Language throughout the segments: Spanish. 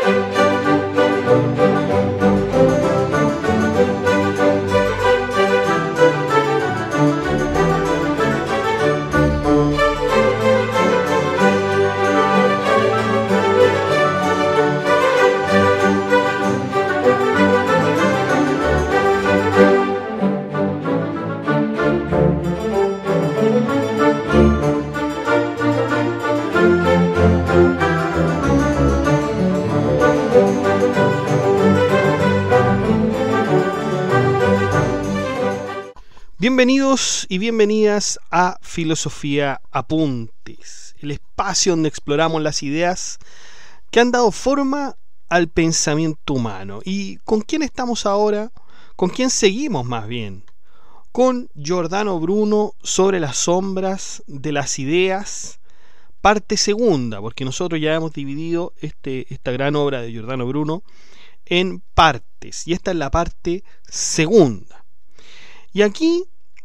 Bienvenidos y bienvenidas a Filosofía Apuntes, el espacio donde exploramos las ideas que han dado forma al pensamiento humano. ¿Y con quién estamos ahora? ¿Con quién seguimos más bien? Con Giordano Bruno sobre las sombras de las ideas, parte segunda, porque nosotros ya hemos dividido esta gran obra de Giordano Bruno en partes, y esta es la parte segunda. Y aquí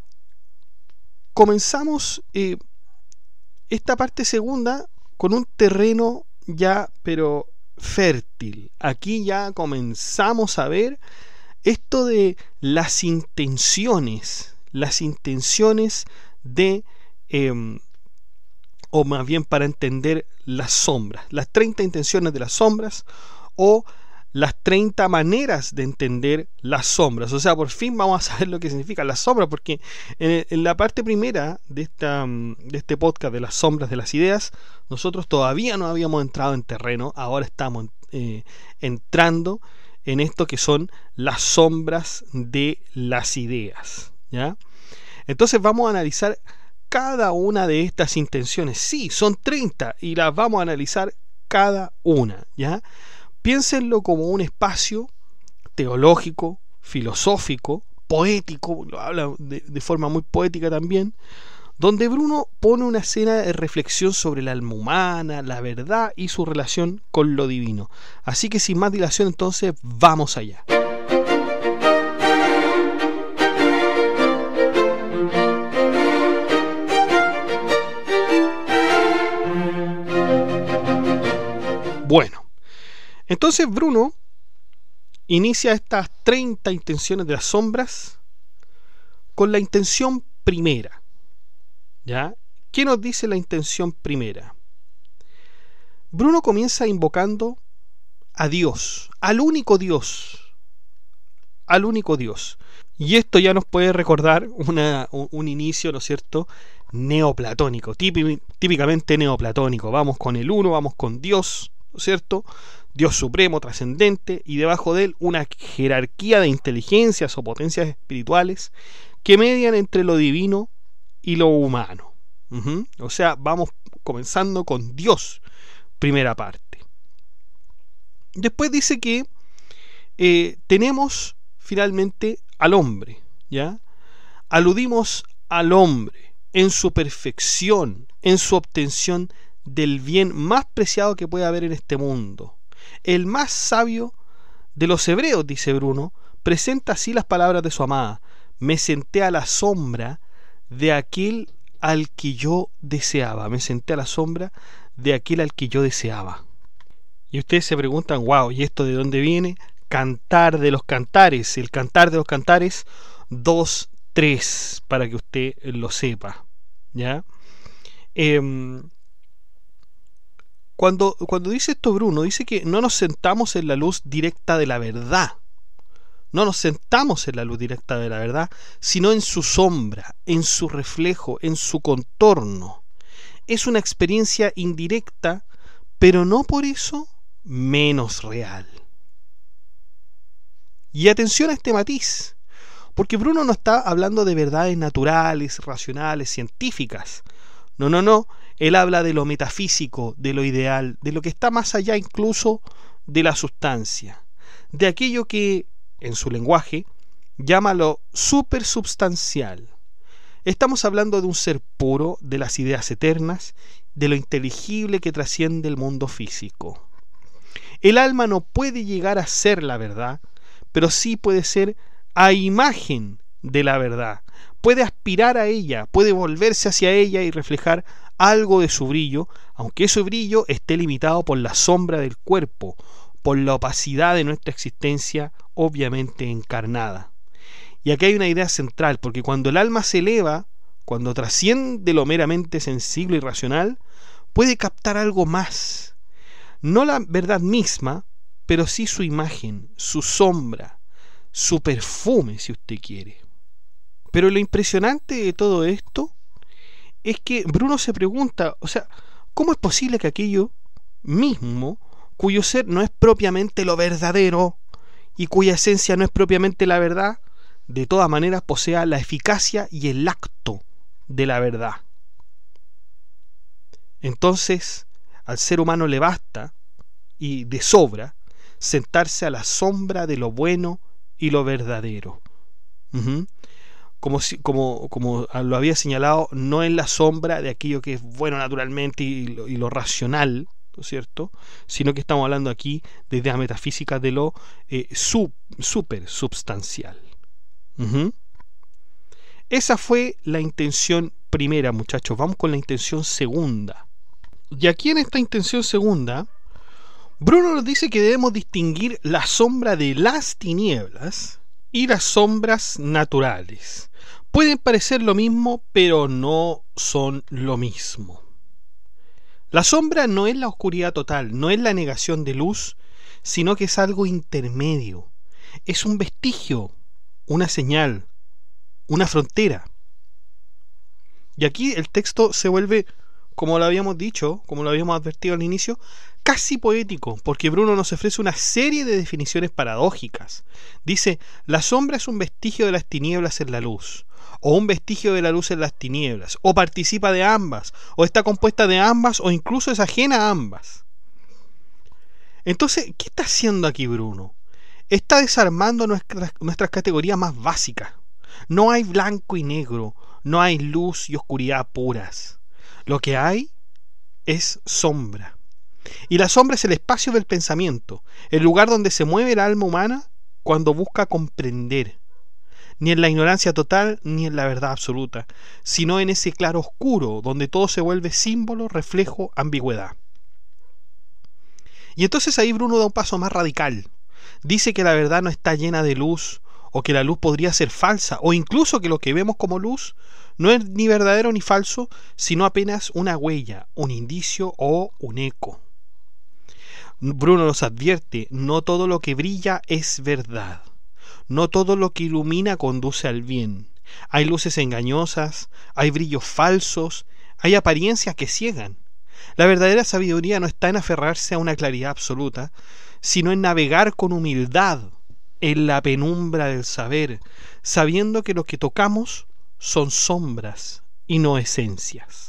comenzamos esta parte segunda con un terreno ya pero fértil. Aquí ya comenzamos a ver esto de las intenciones de, o más bien para entender las sombras, las 30 intenciones de las sombras, o las 30 maneras de entender las sombras. O sea, por fin vamos a saber lo que significan las sombras, porque en la parte primera de este podcast de las sombras de las ideas, nosotros todavía no habíamos entrado en terreno. Ahora estamos entrando en esto que son las sombras de las ideas, ¿ya? Entonces vamos a analizar cada una de estas intenciones. Sí, son 30 y las vamos a analizar cada una, ¿ya? Piénsenlo como un espacio teológico, filosófico, poético, lo habla de forma muy poética también, donde Bruno pone una escena de reflexión sobre el alma humana, la verdad y su relación con lo divino. Así que sin más dilación, entonces vamos allá. Bueno. Entonces Bruno inicia estas 30 intenciones de las sombras con la intención primera, ¿ya? ¿Qué nos dice la intención primera? Bruno comienza invocando a Dios, al único Dios. Y esto ya nos puede recordar un inicio, ¿no es cierto?, neoplatónico, típicamente neoplatónico. Vamos con el uno, vamos con Dios, ¿no es cierto?, Dios supremo, trascendente, y debajo de él una jerarquía de inteligencias o potencias espirituales que median entre lo divino y lo humano. O sea, vamos comenzando con Dios, primera parte. Después dice que tenemos finalmente al hombre, ¿ya? Aludimos al hombre en su perfección, en su obtención del bien más preciado que puede haber en este mundo. El más sabio de los hebreos, dice Bruno, presenta así las palabras de su amada: me senté a la sombra de aquel al que yo deseaba. Me senté a la sombra de aquel al que yo deseaba. Y ustedes se preguntan, wow, ¿y esto de dónde viene? Cantar de los Cantares. El Cantar de los Cantares 2.3, para que usted lo sepa, ¿ya? Cuando dice esto Bruno, dice que no nos sentamos en la luz directa de la verdad. No nos sentamos en la luz directa de la verdad, sino en su sombra, en su reflejo, en su contorno. Es una experiencia indirecta, pero no por eso menos real. Y atención a este matiz, porque Bruno no está hablando de verdades naturales, racionales, científicas. No. Él habla de lo metafísico, de lo ideal, de lo que está más allá incluso de la sustancia, de aquello que, en su lenguaje, llama lo supersubstancial. Estamos hablando de un ser puro, de las ideas eternas, de lo inteligible que trasciende el mundo físico. El alma no puede llegar a ser la verdad, pero sí puede ser a imagen de la verdad. Puede aspirar a ella, puede volverse hacia ella y reflejar algo de su brillo, aunque ese brillo esté limitado por la sombra del cuerpo, por la opacidad de nuestra existencia, obviamente encarnada. Y aquí hay una idea central, porque cuando el alma se eleva, cuando trasciende lo meramente sensible y racional, puede captar algo más. No la verdad misma, pero sí su imagen, su sombra, su perfume, si usted quiere. Pero lo impresionante de todo esto es que Bruno se pregunta, o sea, ¿cómo es posible que aquello mismo, cuyo ser no es propiamente lo verdadero y cuya esencia no es propiamente la verdad, de todas maneras posea la eficacia y el acto de la verdad? Entonces, al ser humano le basta, y de sobra, sentarse a la sombra de lo bueno y lo verdadero. Como lo había señalado, no en la sombra de aquello que es bueno naturalmente y lo racional, ¿no es cierto?, sino que estamos hablando aquí de ideas metafísicas de lo super substancial. Esa fue la intención primera, muchachos. Vamos con la intención segunda. Y aquí en esta intención segunda, Bruno nos dice que debemos distinguir la sombra de las tinieblas y las sombras naturales. Pueden parecer lo mismo, pero no son lo mismo. La sombra no es la oscuridad total, no es la negación de luz, sino que es algo intermedio. Es un vestigio, una señal, una frontera. Y aquí el texto se vuelve, como lo habíamos dicho, como lo habíamos advertido al inicio, casi poético, porque Bruno nos ofrece una serie de definiciones paradójicas. Dice, la sombra es un vestigio de las tinieblas en la luz, o un vestigio de la luz en las tinieblas, o participa de ambas, o está compuesta de ambas, o incluso es ajena a ambas. Entonces, ¿qué está haciendo aquí Bruno? Está desarmando nuestras categorías más básicas. No hay blanco y negro, no hay luz y oscuridad puras. Lo que hay es sombra. Y la sombra es el espacio del pensamiento, el lugar donde se mueve el alma humana cuando busca comprender, ni en la ignorancia total ni en la verdad absoluta, sino en ese claro oscuro donde todo se vuelve símbolo, reflejo, ambigüedad. Y entonces ahí Bruno da un paso más radical. Dice que la verdad no está llena de luz, o que la luz podría ser falsa, o incluso que lo que vemos como luz no es ni verdadero ni falso, sino apenas una huella, un indicio o un eco. Bruno nos advierte, no todo lo que brilla es verdad, no todo lo que ilumina conduce al bien. Hay luces engañosas, hay brillos falsos, hay apariencias que ciegan. La verdadera sabiduría no está en aferrarse a una claridad absoluta, sino en navegar con humildad en la penumbra del saber, sabiendo que lo que tocamos son sombras y no esencias.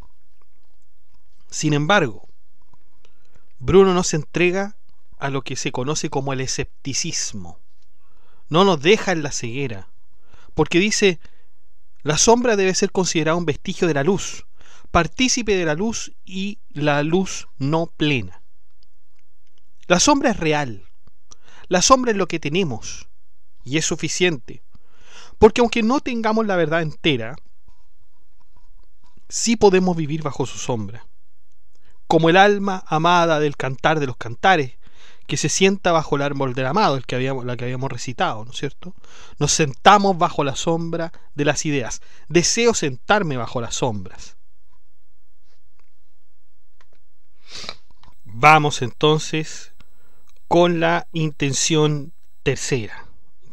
Sin embargo, Bruno nos entrega a lo que se conoce como el escepticismo. No nos deja en la ceguera, porque dice, la sombra debe ser considerada un vestigio de la luz, partícipe de la luz y la luz no plena. La sombra es real, la sombra es lo que tenemos, y es suficiente, porque aunque no tengamos la verdad entera, sí podemos vivir bajo su sombra. Como el alma amada del cantar de los cantares, que se sienta bajo el árbol del amado, la que habíamos recitado, ¿no es cierto? Nos sentamos bajo la sombra de las ideas. Deseo sentarme bajo las sombras. Vamos entonces con la intención tercera.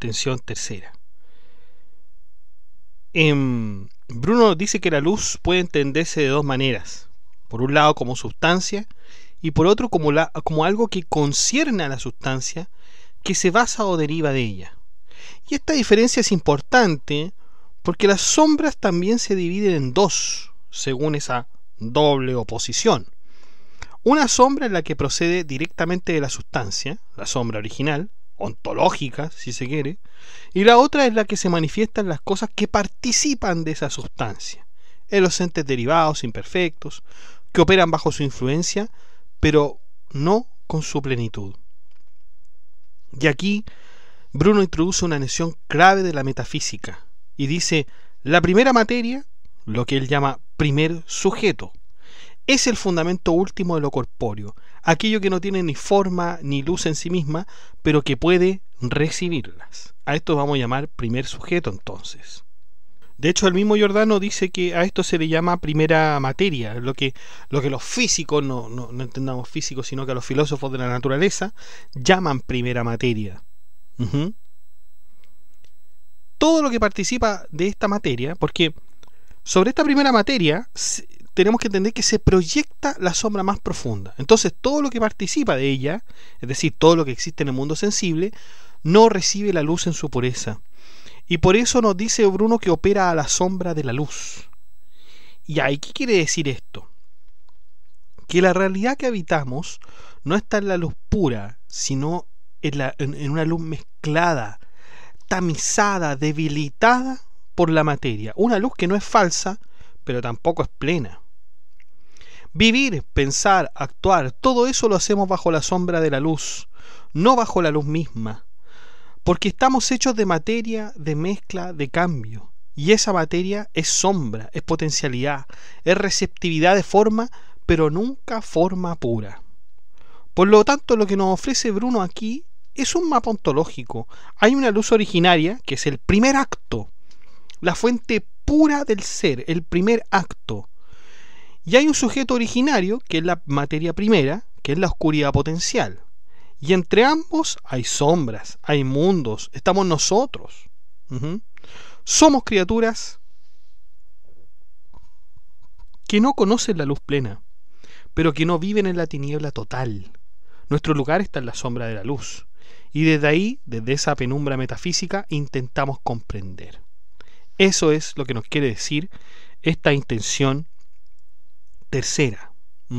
Bruno dice que la luz puede entenderse de dos maneras. Por un lado como sustancia y por otro como algo que concierne a la sustancia, que se basa o deriva de ella. Y esta diferencia es importante porque las sombras también se dividen en dos, según esa doble oposición. Una sombra es la que procede directamente de la sustancia, la sombra original, ontológica si se quiere, y la otra es la que se manifiesta en las cosas que participan de esa sustancia, en los entes derivados imperfectos, que operan bajo su influencia, pero no con su plenitud. Y aquí Bruno introduce una noción clave de la metafísica y dice, la primera materia, lo que él llama primer sujeto, es el fundamento último de lo corpóreo. aquello que no tiene ni forma ni luz en sí misma, pero que puede recibirlas. A esto vamos a llamar primer sujeto entonces. De hecho, el mismo Giordano dice que a esto se le llama primera materia, lo que los físicos, no entendamos físicos, sino que a los filósofos de la naturaleza llaman primera materia. Todo lo que participa de esta materia, porque sobre esta primera materia tenemos que entender que se proyecta la sombra más profunda. Entonces, todo lo que participa de ella, es decir, todo lo que existe en el mundo sensible, no recibe la luz en su pureza. Y por eso nos dice Bruno que opera a la sombra de la luz. ¿Y ahí qué quiere decir esto? Que la realidad que habitamos no está en la luz pura, sino en una luz mezclada, tamizada, debilitada por la materia. Una luz que no es falsa, pero tampoco es plena. Vivir, pensar, actuar, todo eso lo hacemos bajo la sombra de la luz, no bajo la luz misma. Porque estamos hechos de materia, de mezcla, de cambio. Y esa materia es sombra, es potencialidad, es receptividad de forma, pero nunca forma pura. Por lo tanto, lo que nos ofrece Bruno aquí es un mapa ontológico. Hay una luz originaria, que es el primer acto, la fuente pura del ser, el primer acto. Y hay un sujeto originario, que es la materia primera, que es la oscuridad potencial. Y entre ambos hay sombras, hay mundos, estamos nosotros. Somos criaturas que no conocen la luz plena, pero que no viven en la tiniebla total. Nuestro lugar está en la sombra de la luz. Y desde ahí, desde esa penumbra metafísica, intentamos comprender. Eso es lo que nos quiere decir esta intención tercera.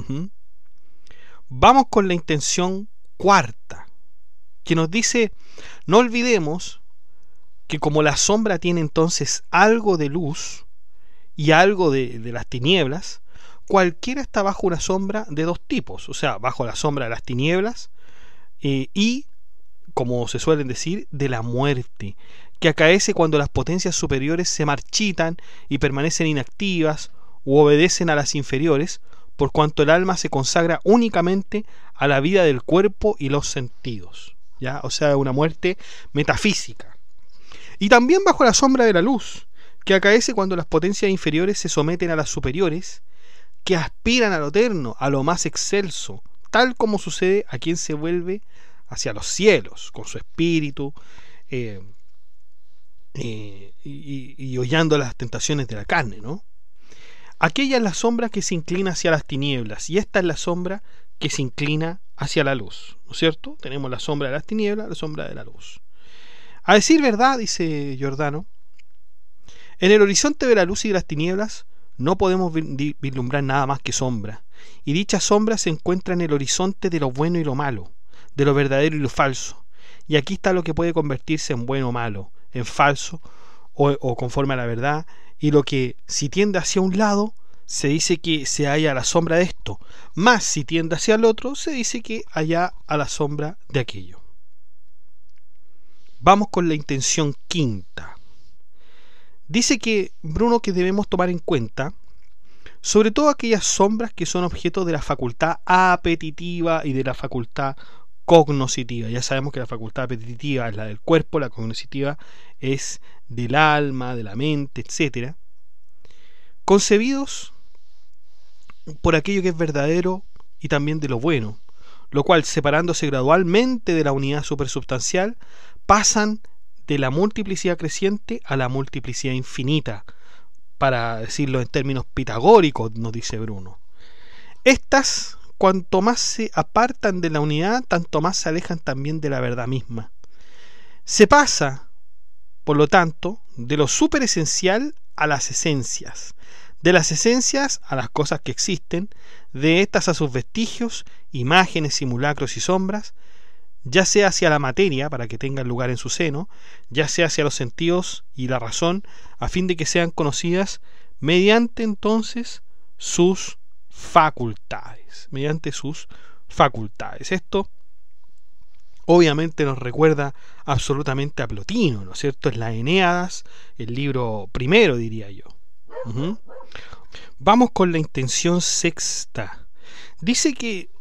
Vamos con la intención cuarta, que nos dice: no olvidemos que como la sombra tiene entonces algo de luz y algo de las tinieblas, cualquiera está bajo una sombra de dos tipos, o sea, bajo la sombra de las tinieblas y, como se suelen decir, de la muerte, que acaece cuando las potencias superiores se marchitan y permanecen inactivas u obedecen a las inferiores, por cuanto el alma se consagra únicamente a la vida del cuerpo y los sentidos, ¿ya? O sea, una muerte metafísica. Y también bajo la sombra de la luz, que acaece cuando las potencias inferiores se someten a las superiores, que aspiran a lo eterno, a lo más excelso, tal como sucede a quien se vuelve hacia los cielos, con su espíritu, y hollando las tentaciones de la carne, ¿no? Aquella es la sombra que se inclina hacia las tinieblas, y esta es la sombra que se inclina hacia la luz, ¿no es cierto? Tenemos la sombra de las tinieblas, la sombra de la luz. A decir verdad, dice Giordano, en el horizonte de la luz y de las tinieblas no podemos vislumbrar nada más que sombra, y dicha sombra se encuentra en el horizonte de lo bueno y lo malo, de lo verdadero y lo falso, y aquí está lo que puede convertirse en bueno o malo, en falso o conforme a la verdad, y lo que, si tiende hacia un lado, se dice que se halla a la sombra de esto, más si tiende hacia el otro, se dice que halla a la sombra de aquello. Vamos con la intención quinta. Dice que Bruno que debemos tomar en cuenta sobre todo aquellas sombras que son objeto de la facultad apetitiva y de la facultad cognoscitiva. Ya sabemos que la facultad apetitiva es la del cuerpo, la cognoscitiva es del alma, de la mente, etc. Concebidos por aquello que es verdadero y también de lo bueno, lo cual, separándose gradualmente de la unidad supersubstancial, pasan de la multiplicidad creciente a la multiplicidad infinita, para decirlo en términos pitagóricos, nos dice Bruno. Estas, cuanto más se apartan de la unidad, tanto más se alejan también de la verdad misma. Se pasa, por lo tanto, de lo superesencial a las esencias, de las esencias a las cosas que existen, de estas a sus vestigios, imágenes, simulacros y sombras, ya sea hacia la materia, para que tengan lugar en su seno, ya sea hacia los sentidos y la razón, a fin de que sean conocidas mediante entonces sus facultades. Mediante sus facultades. Esto obviamente nos recuerda absolutamente a Plotino, ¿no es cierto? Es la Eneadas, el libro primero, diría yo. Vamos con la intención sexta. Dice que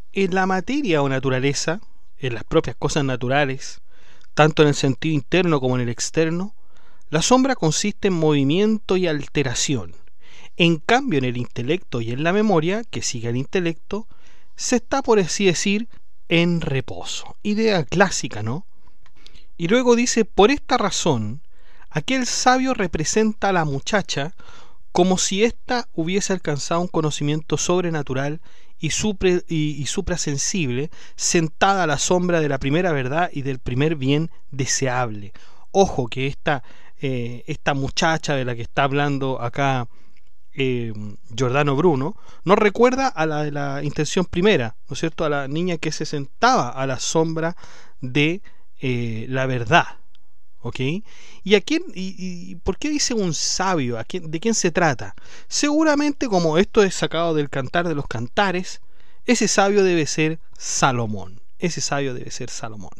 en la materia o naturaleza, en las propias cosas naturales, tanto en el sentido interno como en el externo, la sombra consiste en movimiento y alteración. En cambio, en el intelecto y en la memoria, que sigue al intelecto, se está, por así decir, en reposo. Idea clásica, ¿no? Y luego dice, por esta razón, aquel sabio representa a la muchacha como si ésta hubiese alcanzado un conocimiento sobrenatural y suprasensible, sentada a la sombra de la primera verdad y del primer bien deseable. Ojo que esta muchacha de la que está hablando acá Giordano Bruno nos recuerda a la de la intención primera, ¿no es cierto?, a la niña que se sentaba a la sombra de la verdad. ¿Ok? ¿Y a quién, y por qué dice un sabio? ¿De quién se trata? Seguramente, como esto es sacado del Cantar de los Cantares, ese sabio debe ser Salomón. Ese sabio debe ser Salomón.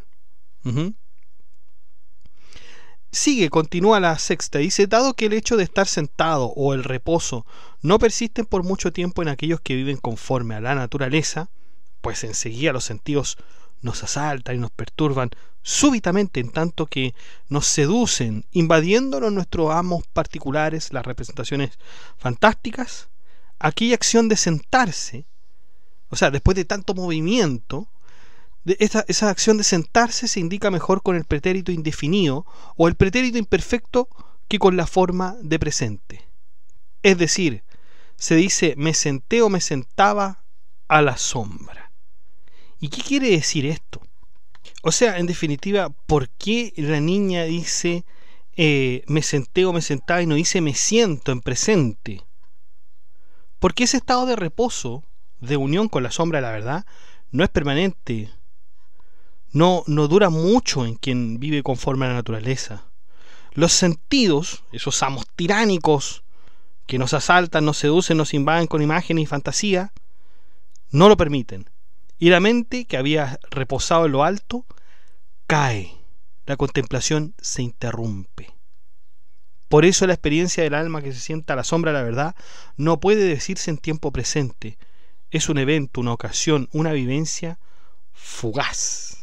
Sigue, continúa la sexta. Dice, dado que el hecho de estar sentado o el reposo no persisten por mucho tiempo en aquellos que viven conforme a la naturaleza, pues enseguida los sentidos nos asaltan y nos perturban súbitamente, en tanto que nos seducen, invadiéndonos nuestros amos particulares, las representaciones fantásticas. Aquella acción de sentarse, o sea, después de tanto movimiento, esa acción de sentarse se indica mejor con el pretérito indefinido o el pretérito imperfecto que con la forma de presente. Es decir, se dice me senté o me sentaba a la sombra. ¿Y qué quiere decir esto? O sea, en definitiva, ¿por qué la niña dice me senté o me sentaba y no dice me siento en presente? Porque ese estado de reposo, de unión con la sombra de la verdad, no es permanente. No dura mucho en quien vive conforme a la naturaleza. Los sentidos, esos amos tiránicos que nos asaltan, nos seducen, nos invaden con imágenes y fantasía, no lo permiten. Y la mente, que había reposado en lo alto, cae. La contemplación se interrumpe. Por eso la experiencia del alma que se sienta a la sombra de la verdad no puede decirse en tiempo presente. Es un evento, una ocasión, una vivencia fugaz.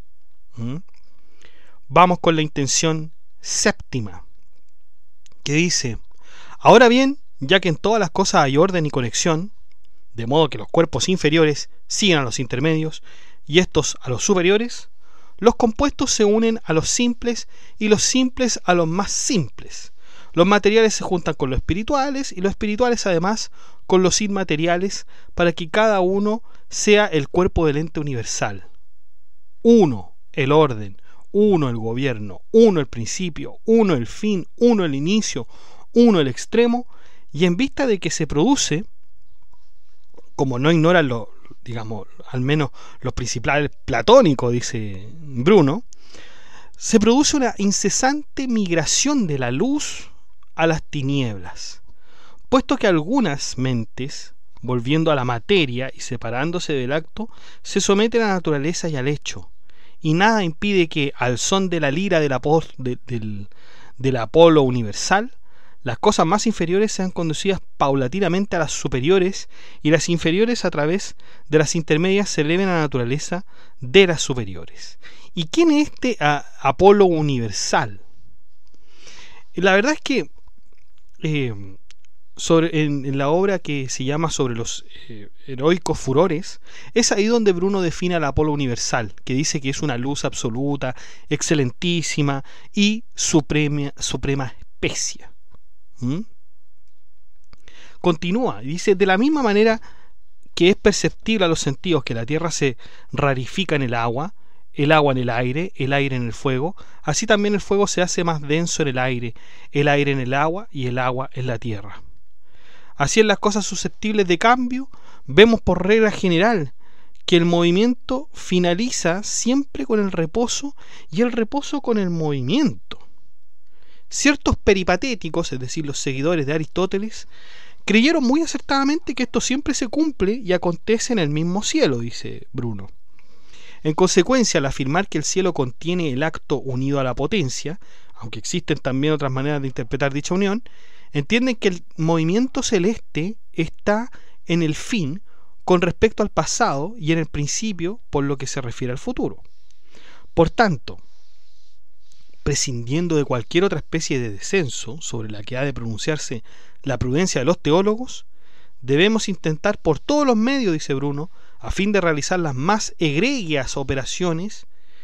Vamos con la intención séptima, que dice, ahora bien, ya que en todas las cosas hay orden y conexión, de modo que los cuerpos inferiores siguen a los intermedios y estos a los superiores, los compuestos se unen a los simples y los simples a los más simples. Los materiales se juntan con los espirituales y los espirituales además con los inmateriales para que cada uno sea el cuerpo del ente universal. Uno el orden, uno el gobierno, uno el principio, uno el fin, uno el inicio, uno el extremo, y en vista de que se produce, como no ignoran digamos, al menos los principales platónicos, dice Bruno, se produce una incesante migración de la luz a las tinieblas, puesto que algunas mentes, volviendo a la materia y separándose del acto, se someten a la naturaleza y al hecho, y nada impide que, al son de la lira del Apolo universal, las cosas más inferiores sean conducidas paulatinamente a las superiores y las inferiores a través de las intermedias se eleven a la naturaleza de las superiores. ¿Y quién es este Apolo universal? La verdad es que en la obra que se llama Sobre los heroicos furores, es ahí donde Bruno define al Apolo universal, que dice que es una luz absoluta, excelentísima y suprema especia. Continúa y dice, de la misma manera que es perceptible a los sentidos que la tierra se rarifica en el agua en el aire en el fuego, así también el fuego se hace más denso en el aire en el agua y el agua en la tierra. Así en las cosas susceptibles de cambio, vemos por regla general que el movimiento finaliza siempre con el reposo y el reposo con el movimiento. Ciertos peripatéticos, es decir, los seguidores de Aristóteles, creyeron muy acertadamente que esto siempre se cumple y acontece en el mismo cielo, dice Bruno. En consecuencia, al afirmar que el cielo contiene el acto unido a la potencia, aunque existen también otras maneras de interpretar dicha unión, entienden que el movimiento celeste está en el fin con respecto al pasado y en el principio por lo que se refiere al futuro. Por tanto, prescindiendo de cualquier otra especie de descenso sobre la que ha de pronunciarse la prudencia de los teólogos, debemos intentar por todos los medios, dice Bruno, a fin de realizar las más egregias operaciones,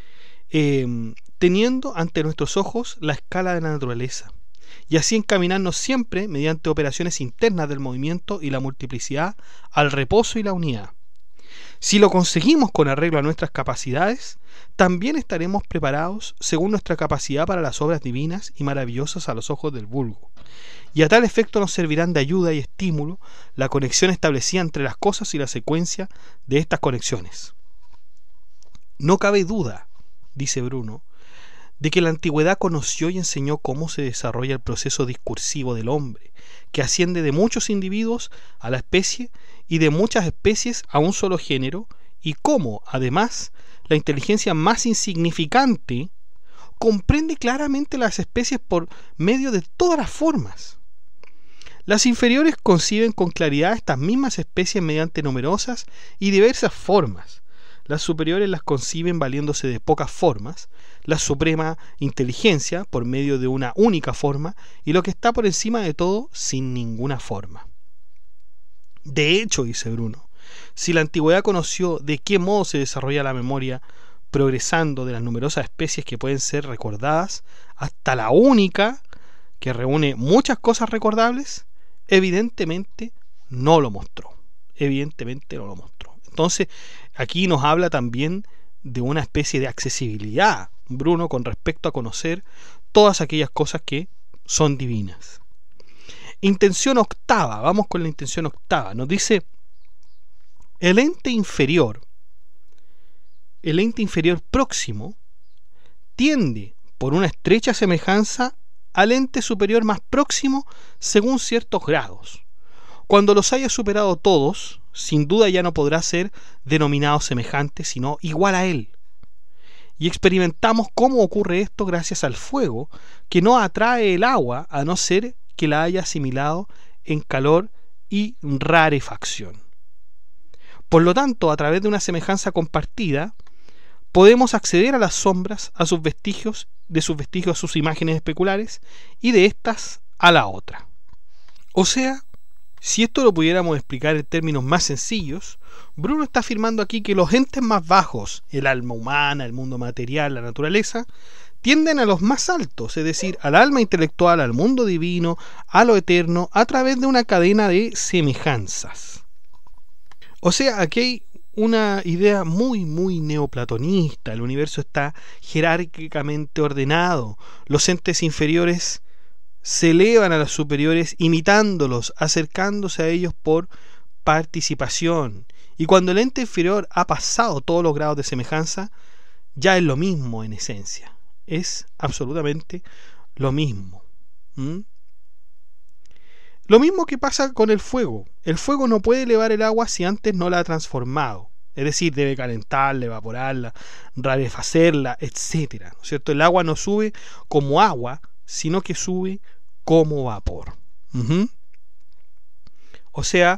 teniendo ante nuestros ojos la escala de la naturaleza, y así encaminarnos siempre, mediante operaciones internas del movimiento y la multiplicidad, al reposo y la unidad. Si lo conseguimos con arreglo a nuestras capacidades, también estaremos preparados según nuestra capacidad para las obras divinas y maravillosas a los ojos del vulgo. Y a tal efecto nos servirán de ayuda y estímulo la conexión establecida entre las cosas y la secuencia de estas conexiones. No cabe duda, dice Bruno, de que la antigüedad conoció y enseñó cómo se desarrolla el proceso discursivo del hombre, que asciende de muchos individuos a la especie y de muchas especies a un solo género, y cómo, además, la inteligencia más insignificante comprende claramente las especies por medio de todas las formas. Las inferiores conciben con claridad estas mismas especies mediante numerosas y diversas formas. Las superiores las conciben valiéndose de pocas formas, la suprema inteligencia por medio de una única forma, y lo que está por encima de todo sin ninguna forma. De hecho, dice Bruno, si la antigüedad conoció de qué modo se desarrolla la memoria, progresando de las numerosas especies que pueden ser recordadas hasta la única que reúne muchas cosas recordables, evidentemente no lo mostró. Entonces, aquí nos habla también de una especie de accesibilidad, Bruno, con respecto a conocer todas aquellas cosas que son divinas. Intención octava, vamos con la intención octava. Nos dice: el ente inferior próximo tiende por una estrecha semejanza al ente superior más próximo según ciertos grados. Cuando los haya superado todos, sin duda ya no podrá ser denominado semejante, sino igual a él. Y experimentamos cómo ocurre esto gracias al fuego, que no atrae el agua a no ser que la haya asimilado en calor y rarefacción. Por lo tanto, a través de una semejanza compartida, podemos acceder a las sombras, a sus vestigios, de sus vestigios a sus imágenes especulares, y de estas a la otra. O sea, si esto lo pudiéramos explicar en términos más sencillos, Bruno está afirmando aquí que los entes más bajos, el alma humana, el mundo material, la naturaleza, tienden a los más altos, es decir, al alma intelectual, al mundo divino, a lo eterno, a través de una cadena de semejanzas. O sea, aquí hay una idea muy neoplatonista. El universo está jerárquicamente ordenado. Los entes inferiores se elevan a los superiores imitándolos, acercándose a ellos por participación. Y cuando el ente inferior ha pasado todos los grados de semejanza, ya es lo mismo en esencia. Es absolutamente lo mismo. Lo mismo que pasa con el fuego. El fuego no puede elevar el agua si antes no la ha transformado. Es decir, debe calentarla, evaporarla, rarefacerla, etc. ¿No es cierto? El agua no sube como agua, sino que sube como vapor. O sea,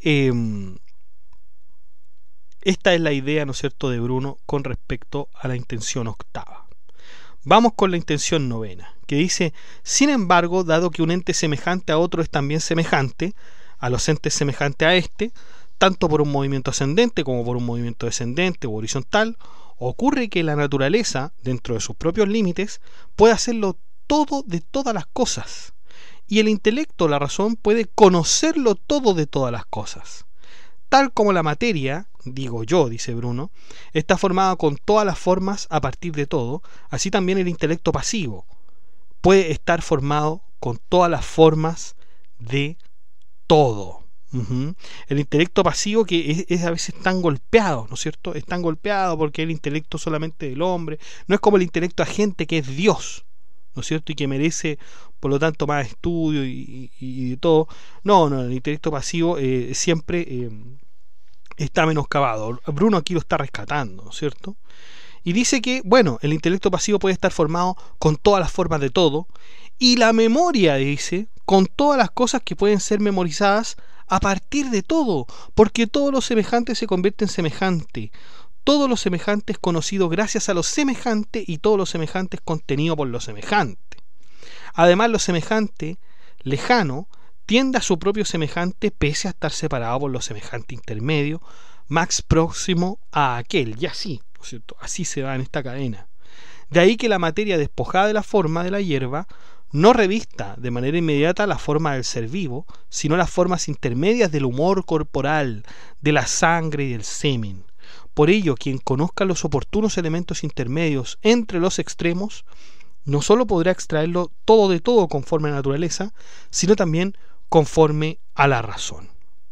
esta es la idea, ¿no es cierto?, de Bruno con respecto a la intención octava. Vamos con la intención novena, que dice: sin embargo, dado que un ente semejante a otro es también semejante a los entes semejantes a este, tanto por un movimiento ascendente como por un movimiento descendente u horizontal, ocurre que la naturaleza, dentro de sus propios límites, puede hacerlo todo de todas las cosas, y el intelecto, la razón, puede conocerlo todo de todas las cosas. Tal como la materia, digo yo, dice Bruno, está formada con todas las formas a partir de todo, así también el intelecto pasivo puede estar formado con todas las formas de todo. El intelecto pasivo, que es a veces tan golpeado, ¿no es cierto? Es tan golpeado porque es el intelecto solamente del hombre, no es como el intelecto agente que es Dios, ¿no es cierto? Y que merece, por lo tanto, más estudio y de todo. No, el intelecto pasivo siempre está menoscabado. Bruno aquí lo está rescatando, ¿no es cierto? Y dice que, bueno, el intelecto pasivo puede estar formado con todas las formas de todo, y la memoria, dice, con todas las cosas que pueden ser memorizadas a partir de todo, porque todo lo semejante se convierte en semejante. Todo lo semejante es conocido gracias a lo semejante y todo lo semejante es contenido por lo semejante. Además, lo semejante, lejano, tiende a su propio semejante pese a estar separado por lo semejante intermedio, más próximo a aquel, y así, ¿no es cierto? Así se va en esta cadena. De ahí que la materia despojada de la forma de la hierba no revista de manera inmediata la forma del ser vivo, sino las formas intermedias del humor corporal, de la sangre y del semen. Por ello, quien conozca los oportunos elementos intermedios entre los extremos, no sólo podrá extraerlo todo de todo conforme a la naturaleza, sino también conforme a la razón.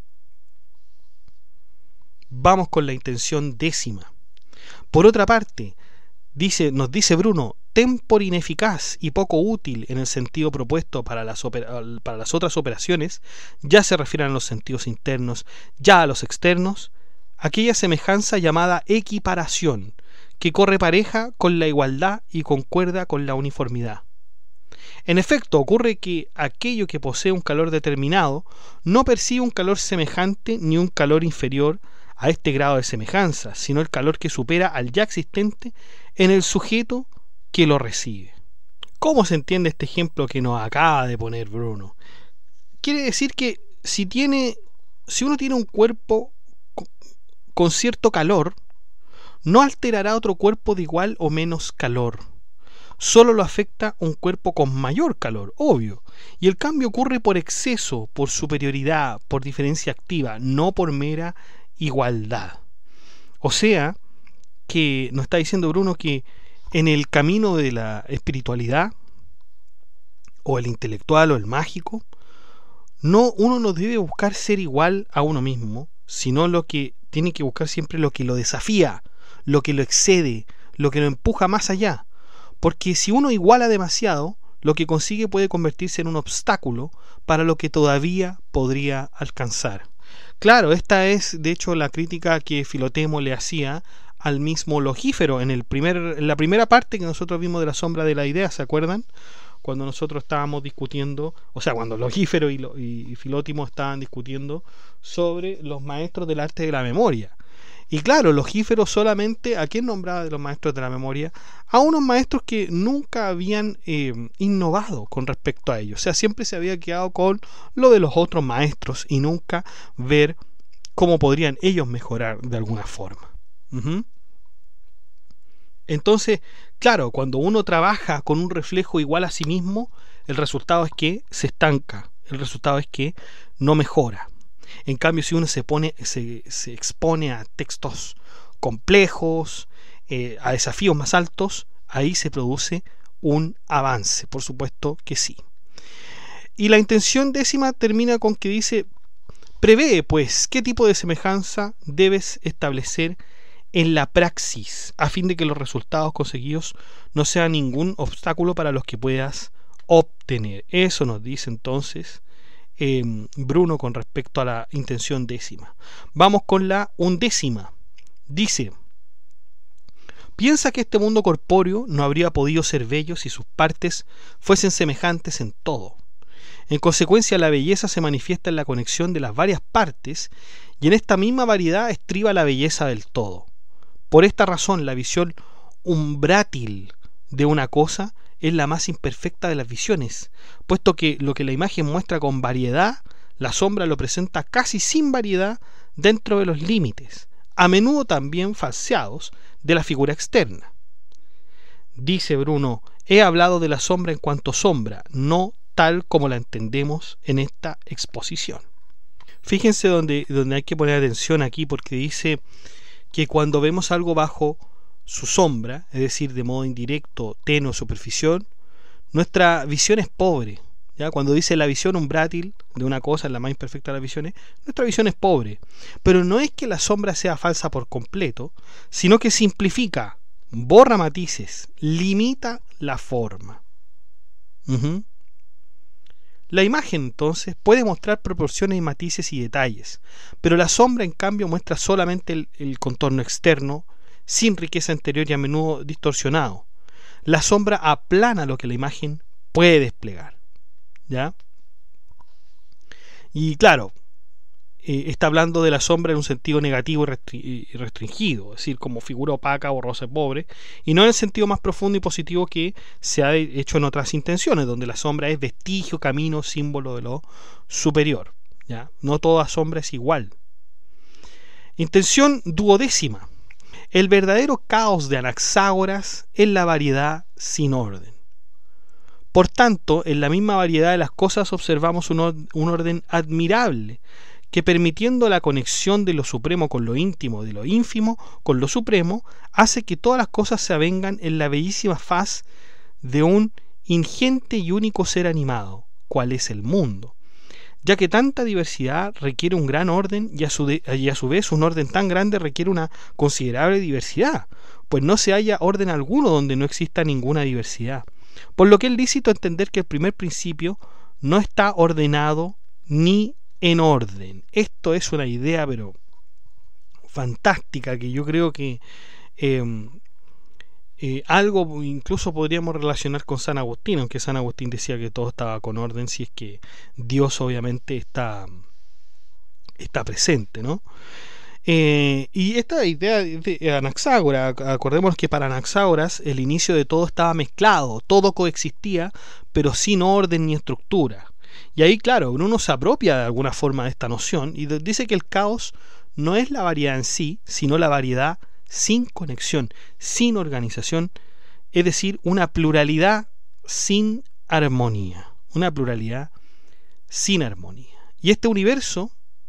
Vamos con la intención décima. Por otra parte, nos dice Bruno, tempor ineficaz y poco útil en el sentido propuesto para las otras operaciones, ya se refieren a los sentidos internos, ya a los externos, aquella semejanza llamada equiparación, que corre pareja con la igualdad y concuerda con la uniformidad. En efecto, ocurre que aquello que posee un calor determinado no percibe un calor semejante ni un calor inferior a este grado de semejanza, sino el calor que supera al ya existente en el sujeto que lo recibe. ¿Cómo se entiende este ejemplo que nos acaba de poner Bruno? Quiere decir que si uno tiene un cuerpo con cierto calor, no alterará otro cuerpo de igual o menos calor. Solo lo afecta un cuerpo con mayor calor, obvio. Y el cambio ocurre por exceso, por superioridad, por diferencia activa, no por mera igualdad. O sea, que nos está diciendo Bruno que en el camino de la espiritualidad, o el intelectual, o el mágico, uno no debe buscar ser igual a uno mismo, sino lo que tiene que buscar siempre lo que lo desafía, lo que lo excede, lo que lo empuja más allá. Porque si uno iguala demasiado, lo que consigue puede convertirse en un obstáculo para lo que todavía podría alcanzar. Claro, esta es de hecho la crítica que Filotemo le hacía al mismo Logífero en la primera parte que nosotros vimos de la sombra de la idea, ¿se acuerdan? Cuando nosotros estábamos discutiendo, o sea, cuando Logífero y Filótimo estaban discutiendo sobre los maestros del arte de la memoria. Y claro, Logífero solamente, ¿a quién nombraba de los maestros de la memoria? A unos maestros que nunca habían innovado con respecto a ellos. O sea, siempre se había quedado con lo de los otros maestros y nunca ver cómo podrían ellos mejorar de alguna forma. Entonces, claro, cuando uno trabaja con un reflejo igual a sí mismo, el resultado es que se estanca, el resultado es que no mejora. En cambio, si uno se expone a textos complejos, a desafíos más altos, ahí se produce un avance, por supuesto que sí. Y la intención décima termina con que dice: prevé, pues, qué tipo de semejanza debes establecer en la praxis, a fin de que los resultados conseguidos no sean ningún obstáculo para los que puedas obtener. Eso nos dice entonces Bruno con respecto a la intención décima. Vamos con la undécima. Dice: piensa que este mundo corpóreo no habría podido ser bello si sus partes fuesen semejantes en todo. En consecuencia, la belleza se manifiesta en la conexión de las varias partes, y en esta misma variedad estriba la belleza del todo. Por esta razón, la visión umbrátil de una cosa es la más imperfecta de las visiones, puesto que lo que la imagen muestra con variedad, la sombra lo presenta casi sin variedad dentro de los límites, a menudo también falseados, de la figura externa. Dice Bruno: he hablado de la sombra en cuanto sombra, no tal como la entendemos en esta exposición. Fíjense donde hay que poner atención aquí, porque dice que cuando vemos algo bajo su sombra, es decir, de modo indirecto, tenue o superficial, nuestra visión es pobre. ¿Ya? Cuando dice la visión umbrátil de una cosa es la más imperfecta de las visiones, nuestra visión es pobre. Pero no es que la sombra sea falsa por completo, sino que simplifica, borra matices, limita la forma. La imagen, entonces, puede mostrar proporciones y matices y detalles, pero la sombra, en cambio, muestra solamente el contorno externo, sin riqueza interior y a menudo distorsionado. La sombra aplana lo que la imagen puede desplegar. ¿Ya? Y claro, está hablando de la sombra en un sentido negativo y restringido, es decir, como figura opaca, borrosa y pobre, y no en el sentido más profundo y positivo que se ha hecho en otras intenciones, donde la sombra es vestigio, camino, símbolo de lo superior. ¿Ya? No toda sombra es igual. Intención duodécima. El verdadero caos de Anaxágoras es la variedad sin orden. Por tanto, en la misma variedad de las cosas observamos un orden admirable, que permitiendo la conexión de lo supremo con lo íntimo, de lo ínfimo con lo supremo, hace que todas las cosas se avengan en la bellísima faz de un ingente y único ser animado, cual es el mundo, ya que tanta diversidad requiere un gran orden y a su vez un orden tan grande requiere una considerable diversidad, pues no se halla orden alguno donde no exista ninguna diversidad, por lo que es lícito entender que el primer principio no está ordenado ni en orden. Esto es una idea pero fantástica, que yo creo que algo incluso podríamos relacionar con San Agustín, aunque San Agustín decía que todo estaba con orden, si es que Dios obviamente está presente, ¿no? Y esta idea de Anaxágoras, acordémonos que para Anaxágoras el inicio de todo estaba mezclado, todo coexistía, pero sin orden ni estructura. Y ahí, claro, Bruno se apropia de alguna forma de esta noción y dice que el caos no es la variedad en sí, sino la variedad sin conexión, sin organización, es decir, una pluralidad sin armonía, una pluralidad sin armonía. Y este universo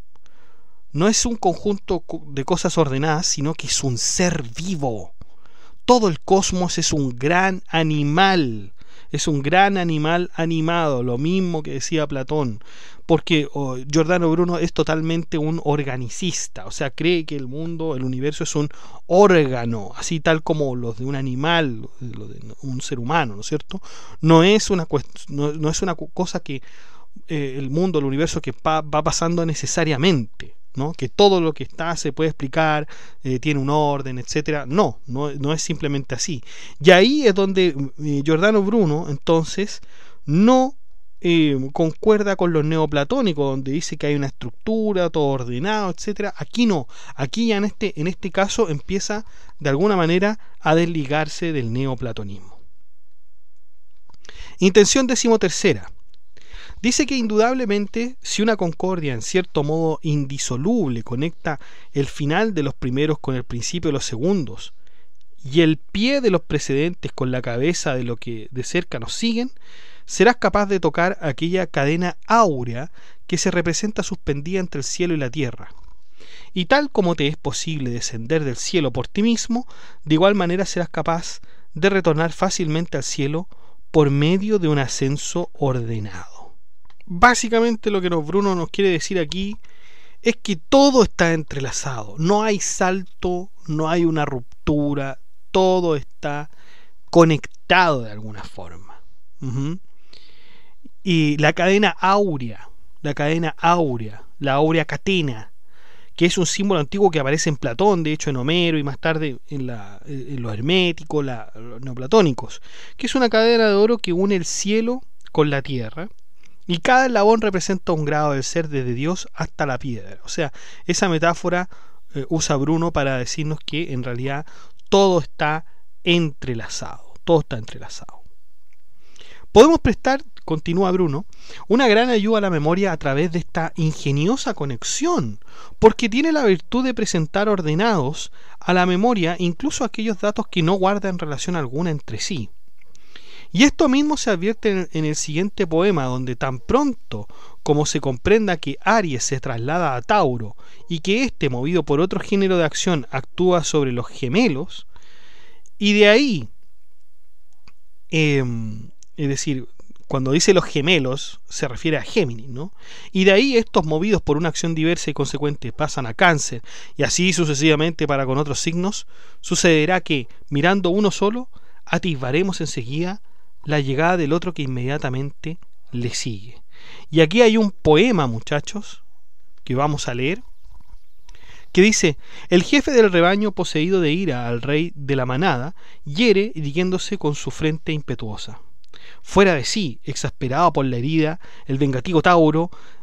no es un conjunto de cosas ordenadas, sino que es un ser vivo. Todo el cosmos es un gran animal. Es un gran animal animado, lo mismo que decía Platón, porque Giordano Bruno es totalmente un organicista, o sea, cree que el mundo, el universo es un órgano, así tal como los de un animal, los de un ser humano, ¿no es cierto? No es una cosa que el mundo, el universo que va pasando necesariamente, ¿no? Que todo lo que está se puede explicar, tiene un orden, etcétera. No es simplemente así. Y ahí es donde Giordano Bruno entonces no concuerda con los neoplatónicos, donde dice que hay una estructura, todo ordenado, etcétera. Aquí no, aquí ya en este caso empieza de alguna manera a desligarse del neoplatonismo. Intención 13ª. Dice que indudablemente si una concordia en cierto modo indisoluble conecta el final de los primeros con el principio de los segundos y el pie de los precedentes con la cabeza de lo que de cerca nos siguen, serás capaz de tocar aquella cadena áurea que se representa suspendida entre el cielo y la tierra. Y tal como te es posible descender del cielo por ti mismo, de igual manera serás capaz de retornar fácilmente al cielo por medio de un ascenso ordenado. Básicamente lo que Bruno nos quiere decir aquí es que todo está entrelazado, no hay salto, no hay una ruptura, todo está conectado de alguna forma. Y la cadena áurea, la áurea catena, que es un símbolo antiguo que aparece en Platón, de hecho en Homero y más tarde en los herméticos, los neoplatónicos, que es una cadena de oro que une el cielo con la tierra. Y cada eslabón representa un grado del ser desde Dios hasta la piedra. O sea, esa metáfora usa Bruno para decirnos que en realidad todo está entrelazado. Todo está entrelazado. Podemos prestar, continúa Bruno, una gran ayuda a la memoria a través de esta ingeniosa conexión, porque tiene la virtud de presentar ordenados a la memoria incluso aquellos datos que no guardan relación alguna entre sí. Y esto mismo se advierte en el siguiente poema, donde tan pronto como se comprenda que Aries se traslada a Tauro y que éste, movido por otro género de acción, actúa sobre los gemelos, y de ahí, es decir, cuando dice los gemelos se refiere a Géminis, ¿no? Y de ahí estos, movidos por una acción diversa y consecuente, pasan a Cáncer, y así sucesivamente para con otros signos, sucederá que, mirando uno solo, atisbaremos enseguida la llegada del otro que inmediatamente le sigue. Y aquí hay un poema, muchachos, que vamos a leer, que dice: el jefe del rebaño, poseído de ira al rey de la manada, hiere irguiéndose con su frente impetuosa. Fuera de sí, exasperado por la herida, el vengativo Tauro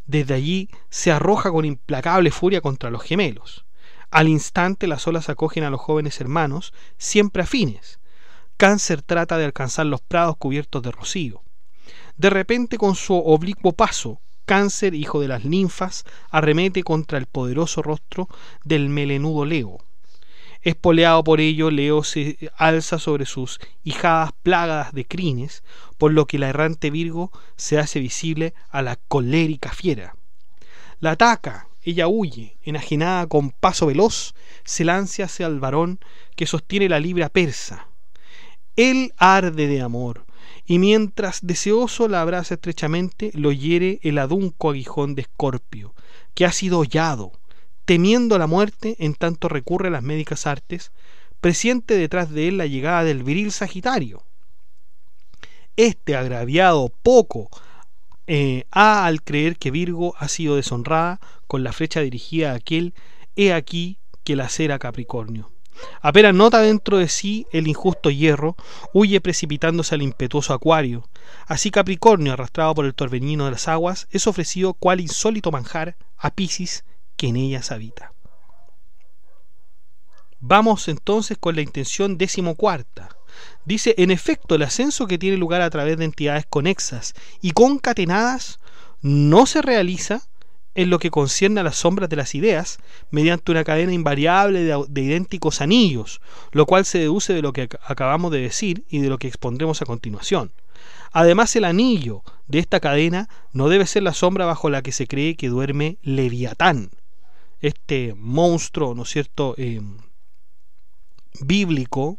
Desde allí se arroja con implacable furia contra los gemelos. Al instante las olas acogen a los jóvenes hermanos, siempre afines. Cáncer trata de alcanzar los prados cubiertos de rocío. De repente, con su oblicuo paso, Cáncer, hijo de las ninfas, arremete contra el poderoso rostro del melenudo Leo. Espoleado por ello, Leo se alza sobre sus ijadas plagadas de crines, por lo que la errante Virgo se hace visible a la colérica fiera. La ataca, ella huye, enajenada con paso veloz, se lanza hacia el varón que sostiene la libra persa. Él arde de amor, y mientras deseoso la abraza estrechamente, lo hiere el adunco aguijón de Escorpio, que ha sido hollado. Temiendo la muerte, en tanto recurre a las médicas artes, presiente detrás de él la llegada del viril Sagitario. Este, agraviado poco ha al creer que Virgo ha sido deshonrada con la flecha dirigida a aquel, he aquí que la cera Capricornio. Apenas nota dentro de sí el injusto hierro, huye precipitándose al impetuoso Acuario. Así Capricornio, arrastrado por el torbellino de las aguas, es ofrecido cual insólito manjar a Piscis, que en ellas habita. Vamos entonces con la intención 14ª. Dice: en efecto, el ascenso que tiene lugar a través de entidades conexas y concatenadas no se realiza en lo que concierne a las sombras de las ideas mediante una cadena invariable de idénticos anillos, lo cual se deduce de lo que acabamos de decir y de lo que expondremos a continuación. Además, el anillo de esta cadena no debe ser la sombra bajo la que se cree que duerme Leviatán, este monstruo, ¿no es cierto?, bíblico,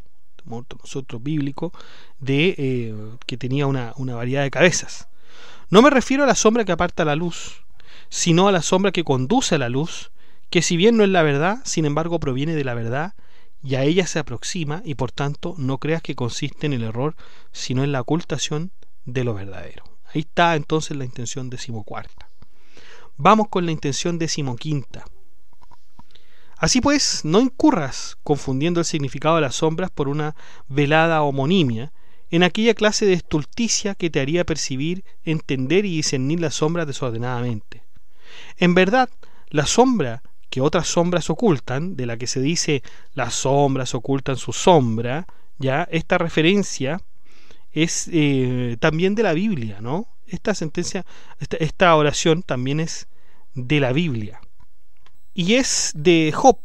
que tenía una variedad de cabezas. No me refiero a la sombra que aparta la luz, sino a la sombra que conduce a la luz, que si bien no es la verdad, sin embargo proviene de la verdad y a ella se aproxima, y por tanto no creas que consiste en el error, sino en la ocultación de lo verdadero. Ahí está entonces la intención 14ª. Vamos con la intención 15ª. Así pues, no incurras confundiendo el significado de las sombras por una velada homonimia en aquella clase de estulticia que te haría percibir, entender y discernir las sombras desordenadamente. En verdad, la sombra que otras sombras ocultan, de la que se dice las sombras ocultan su sombra, ya esta referencia es también de la Biblia, ¿no? Esta oración también es de la Biblia. Y es de Job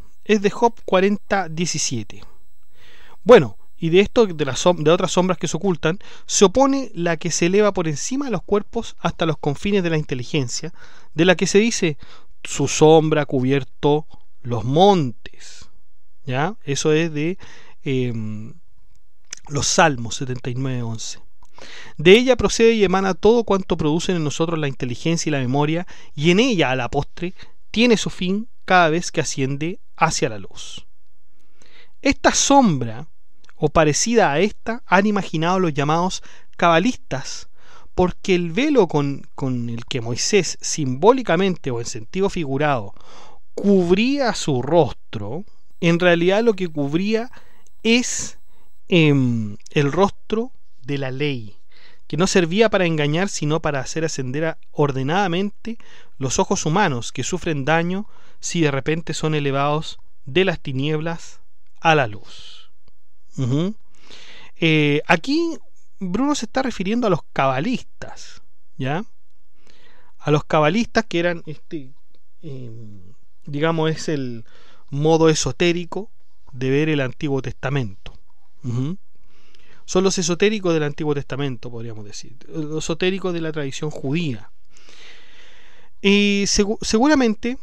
40:17. Bueno, y de esto, de otras sombras que se ocultan, se opone la que se eleva por encima de los cuerpos hasta los confines de la inteligencia, de la que se dice su sombra ha cubierto los montes. ¿Ya? Eso es de los Salmos 79:11. De ella procede y emana todo cuanto producen en nosotros la inteligencia y la memoria, y en ella, a la postre, tiene su fin cada vez que asciende hacia la luz. Esta sombra, o parecida a esta, han imaginado los llamados cabalistas, porque el velo con el que Moisés, simbólicamente o en sentido figurado, cubría su rostro, en realidad lo que cubría es el rostro de la ley, que no servía para engañar, sino para hacer ascender ordenadamente los ojos humanos, que sufren daño si de repente son elevados de las tinieblas a la luz. Aquí Bruno se está refiriendo a los cabalistas, ¿ya? A los cabalistas, que eran digamos, es el modo esotérico de ver el Antiguo Testamento. Son los esotéricos del Antiguo Testamento, podríamos decir, los esotéricos de la tradición judía. Y seguramente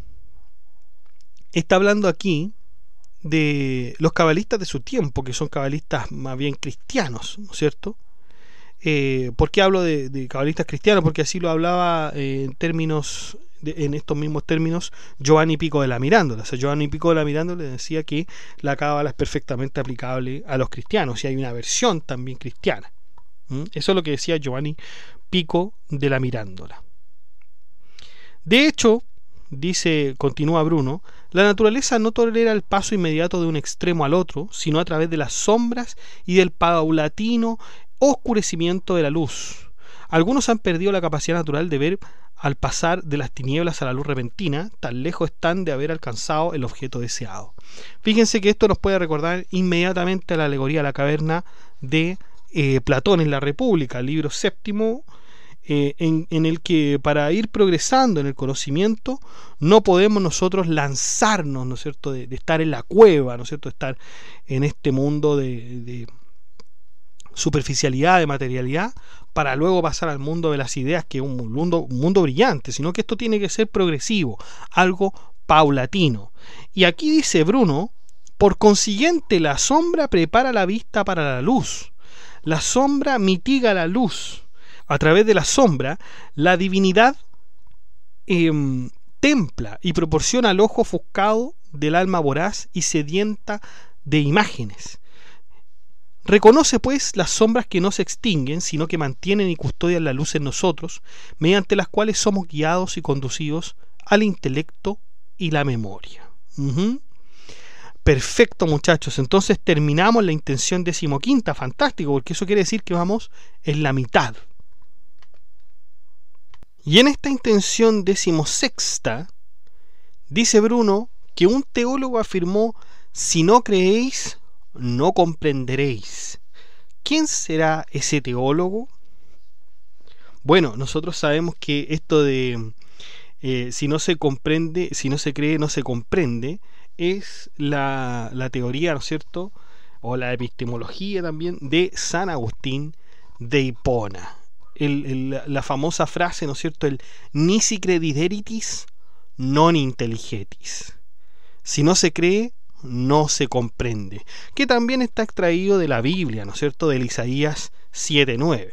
está hablando aquí de los cabalistas de su tiempo, que son cabalistas más bien cristianos, ¿no es cierto? ¿Por qué hablo de cabalistas cristianos? Porque así lo hablaba en estos mismos términos Giovanni Pico de la Mirandola. O sea, Giovanni Pico de la Mirandola decía que la cábala es perfectamente aplicable a los cristianos, y hay una versión también cristiana. Eso es lo que decía Giovanni Pico de la Mirandola. De hecho, continúa Bruno, la naturaleza no tolera el paso inmediato de un extremo al otro, sino a través de las sombras y del paulatino oscurecimiento de la luz. Algunos han perdido la capacidad natural de ver al pasar de las tinieblas a la luz repentina, tan lejos están de haber alcanzado el objeto deseado. Fíjense que esto nos puede recordar inmediatamente a la alegoría de la caverna de Platón en la República, libro séptimo, en el que para ir progresando en el conocimiento no podemos nosotros lanzarnos, ¿no es cierto?, de estar en la cueva, ¿no es cierto?, de estar en este mundo de superficialidad, de materialidad, para luego pasar al mundo de las ideas, que es un mundo brillante, sino que esto tiene que ser progresivo, algo paulatino. Y aquí dice Bruno: por consiguiente, la sombra prepara la vista para la luz. La sombra mitiga la luz. A través de la sombra, la divinidad templa y proporciona al ojo ofuscado del alma voraz y sedienta de imágenes. Reconoce pues las sombras que no se extinguen, sino que mantienen y custodian la luz en nosotros, mediante las cuales somos guiados y conducidos al intelecto y la memoria. Perfecto, muchachos. Entonces terminamos la intención 15ª. Fantástico, porque eso quiere decir que vamos en la mitad. Y en esta intención 16ª, dice Bruno que un teólogo afirmó: si no creéis, no comprenderéis. ¿Quién será ese teólogo? Bueno, nosotros sabemos que esto de si no se comprende, si no se cree, no se comprende, es la teoría, ¿no es cierto?, o la epistemología también de San Agustín de Hipona. La famosa frase, ¿no es cierto?, el nisi credideritis non intelligetis. Si no se cree, no se comprende, que también está extraído de la Biblia, ¿no es cierto?, del Isaías 7:9.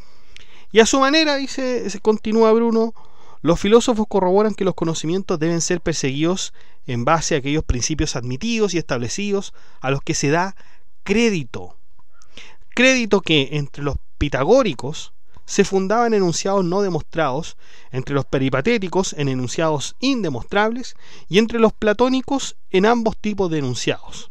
Y a su manera, dice, se continúa Bruno, los filósofos corroboran que los conocimientos deben ser perseguidos en base a aquellos principios admitidos y establecidos a los que se da crédito. Crédito que entre los pitagóricos se fundaba en enunciados no demostrados, entre los peripatéticos en enunciados indemostrables y entre los platónicos en ambos tipos de enunciados.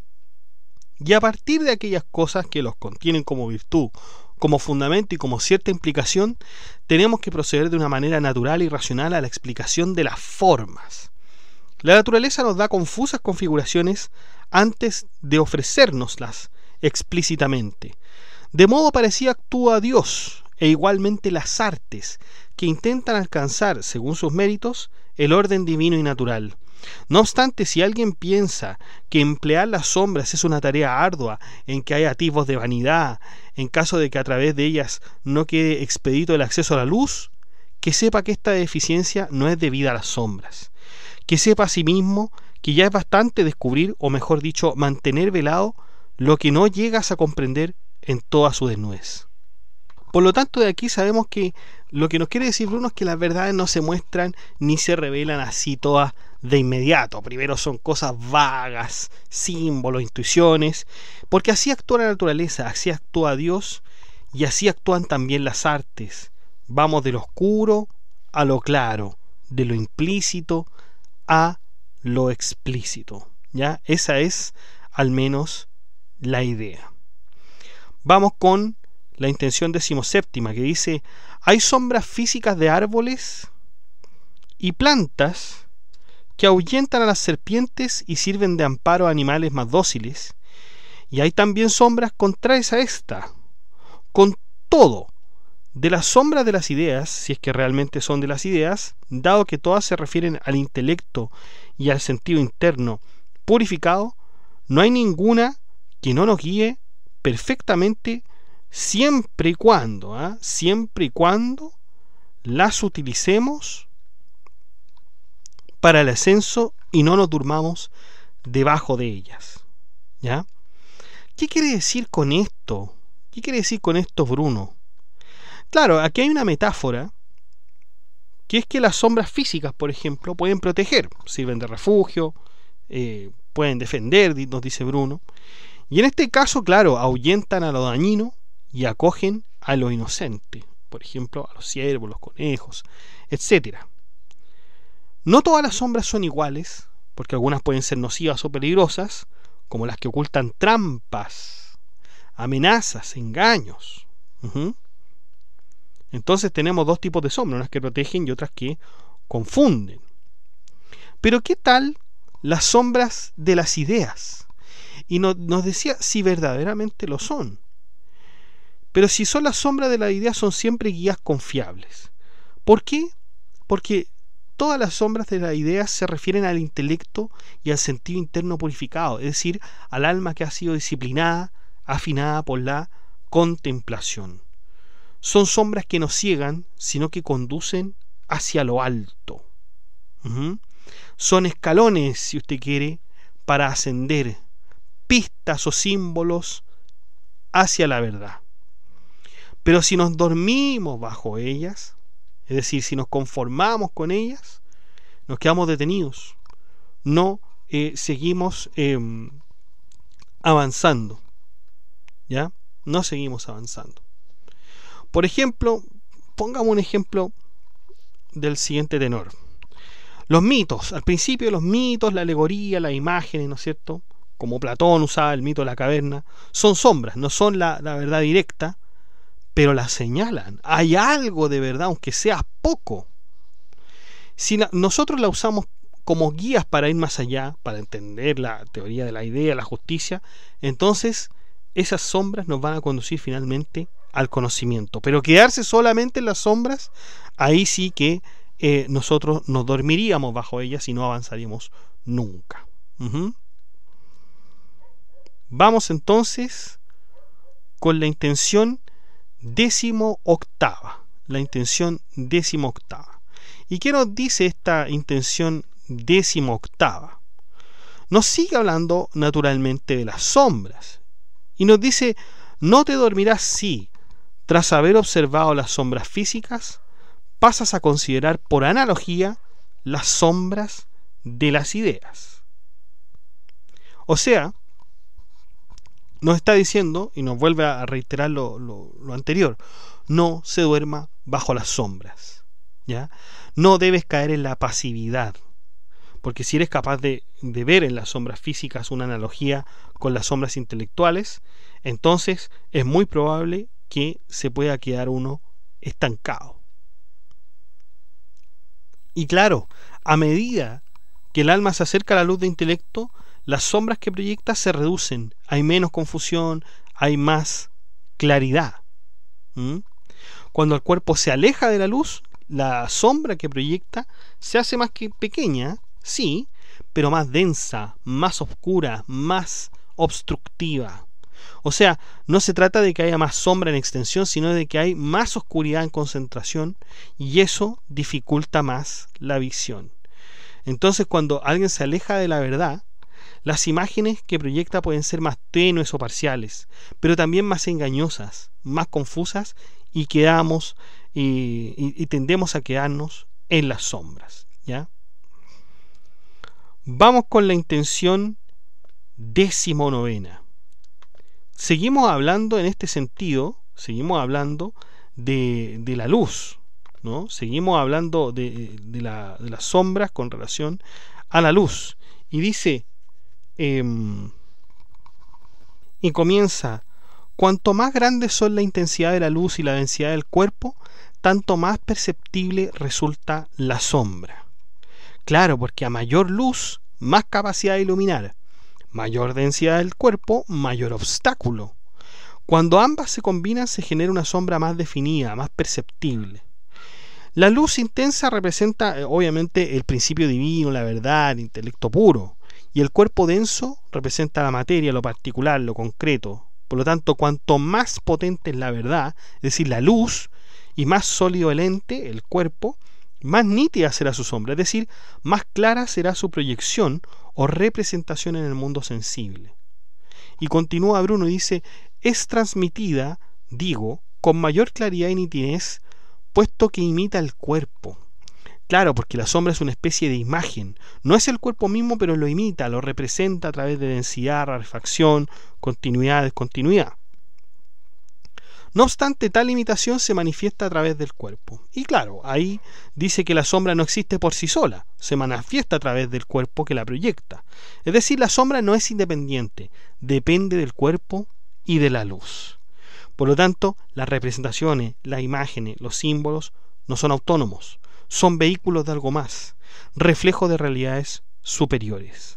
Y a partir de aquellas cosas que los contienen como virtud, como fundamento y como cierta implicación, tenemos que proceder de una manera natural y racional a la explicación de las formas. La naturaleza nos da confusas configuraciones antes de ofrecérnoslas explícitamente. De modo parecido actúa Dios, e igualmente las artes, que intentan alcanzar, según sus méritos, el orden divino y natural. No obstante, si alguien piensa que emplear las sombras es una tarea ardua, en que hay atisbos de vanidad, en caso de que a través de ellas no quede expedito el acceso a la luz, que sepa que esta deficiencia no es debida a las sombras. Que sepa asimismo que ya es bastante descubrir, o mejor dicho, mantener velado, lo que no llegas a comprender en toda su desnudez. Por lo tanto, de aquí sabemos que lo que nos quiere decir Bruno es que las verdades no se muestran ni se revelan así todas de inmediato. Primero son cosas vagas, símbolos, intuiciones, porque así actúa la naturaleza, así actúa Dios y así actúan también las artes. Vamos de lo oscuro a lo claro, de lo implícito a lo explícito. ¿Ya? Esa es al menos la idea. Vamos con la intención 17ª, que dice: hay sombras físicas de árboles y plantas que ahuyentan a las serpientes y sirven de amparo a animales más dóciles, y hay también sombras contrarias a esta. Con todo, de las sombras de las ideas, si es que realmente son de las ideas, dado que todas se refieren al intelecto y al sentido interno purificado, no hay ninguna que no nos guíe perfectamente, siempre y cuando las utilicemos para el ascenso y no nos durmamos debajo de ellas. ¿Ya? ¿Qué quiere decir con esto? ¿Qué quiere decir con esto, Bruno? Claro, aquí hay una metáfora, que es que las sombras físicas, por ejemplo, pueden proteger, sirven de refugio, pueden defender, nos dice Bruno, y en este caso, claro, ahuyentan a lo dañino y acogen a lo inocente, por ejemplo, a los ciervos, los conejos, etc. No todas las sombras son iguales, porque algunas pueden ser nocivas o peligrosas, como las que ocultan trampas, amenazas, engaños. Entonces tenemos dos tipos de sombras, unas que protegen y otras que confunden. Pero ¿qué tal las sombras de las ideas? Y nos decía si verdaderamente lo son. Pero si son las sombras de las ideas, son siempre guías confiables. ¿Por qué? Porque todas las sombras de las ideas se refieren al intelecto y al sentido interno purificado, es decir, al alma que ha sido disciplinada, afinada por la contemplación. Son sombras que no ciegan, sino que conducen hacia lo alto. Son escalones, si usted quiere, para ascender, pistas o símbolos hacia la verdad. Pero si nos dormimos bajo ellas, es decir, si nos conformamos con ellas, nos quedamos detenidos, no seguimos avanzando, ¿ya? No seguimos avanzando. Por ejemplo, pongamos un ejemplo del siguiente tenor. Los mitos, al principio los mitos, la alegoría, las imágenes, ¿no es cierto? Como Platón usaba el mito de la caverna, son sombras, no son la verdad directa, pero la señalan. Hay algo de verdad, aunque sea poco. Si nosotros la usamos como guías para ir más allá, para entender la teoría de la idea, la justicia, entonces esas sombras nos van a conducir finalmente al conocimiento. Pero quedarse solamente en las sombras, ahí sí que nosotros nos dormiríamos bajo ellas y no avanzaríamos nunca. Vamos entonces con la intención 18ª. La intención 18ª. ¿Y qué nos dice esta intención 18ª? Nos sigue hablando naturalmente de las sombras. Y nos dice, no te dormirás si, tras haber observado las sombras físicas, pasas a considerar por analogía las sombras de las ideas. O sea, nos está diciendo, y nos vuelve a reiterar lo anterior, no se duerma bajo las sombras, ¿ya? No debes caer en la pasividad, porque si eres capaz de ver en las sombras físicas una analogía con las sombras intelectuales, entonces es muy probable que se pueda quedar uno estancado. Y claro, a medida que el alma se acerca a la luz de intelecto, las sombras que proyecta se reducen, hay menos confusión, hay más claridad. Cuando el cuerpo se aleja de la luz, la sombra que proyecta se hace más que pequeña, sí, pero más densa, más oscura, más obstructiva. O sea, no se trata de que haya más sombra en extensión, sino de que hay más oscuridad en concentración, y eso dificulta más la visión. Entonces, cuando alguien se aleja de la verdad, las imágenes que proyecta pueden ser más tenues o parciales, pero también más engañosas, más confusas, y quedamos y tendemos a quedarnos en las sombras, ¿ya? Vamos con la intención 19ª. Seguimos hablando en este sentido, seguimos hablando de la luz, ¿no? Seguimos hablando de las sombras con relación a la luz. Y dice, y comienza, cuanto más grandes son la intensidad de la luz y la densidad del cuerpo, tanto más perceptible resulta la sombra. Claro, porque a mayor luz, más capacidad de iluminar. Mayor densidad del cuerpo, mayor obstáculo. Cuando ambas se combinan, se genera una sombra más definida, más perceptible. La luz intensa representa, obviamente, el principio divino, la verdad, el intelecto puro. Y el cuerpo denso representa la materia, lo particular, lo concreto. Por lo tanto, cuanto más potente es la verdad, es decir, la luz, y más sólido el ente, el cuerpo, más nítida será su sombra, es decir, más clara será su proyección o representación en el mundo sensible. Y continúa Bruno y dice, es transmitida, digo, con mayor claridad y nitidez, puesto que imita el cuerpo. Claro, porque la sombra es una especie de imagen, no es el cuerpo mismo, pero lo imita, lo representa a través de densidad, rarefacción, continuidad, descontinuidad. No obstante, tal imitación se manifiesta a través del cuerpo. Y claro, ahí dice que la sombra no existe por sí sola, se manifiesta a través del cuerpo que la proyecta. Es decir, la sombra no es independiente, depende del cuerpo y de la luz. Por lo tanto, las representaciones, las imágenes, los símbolos no son autónomos, son vehículos de algo más, reflejo de realidades superiores.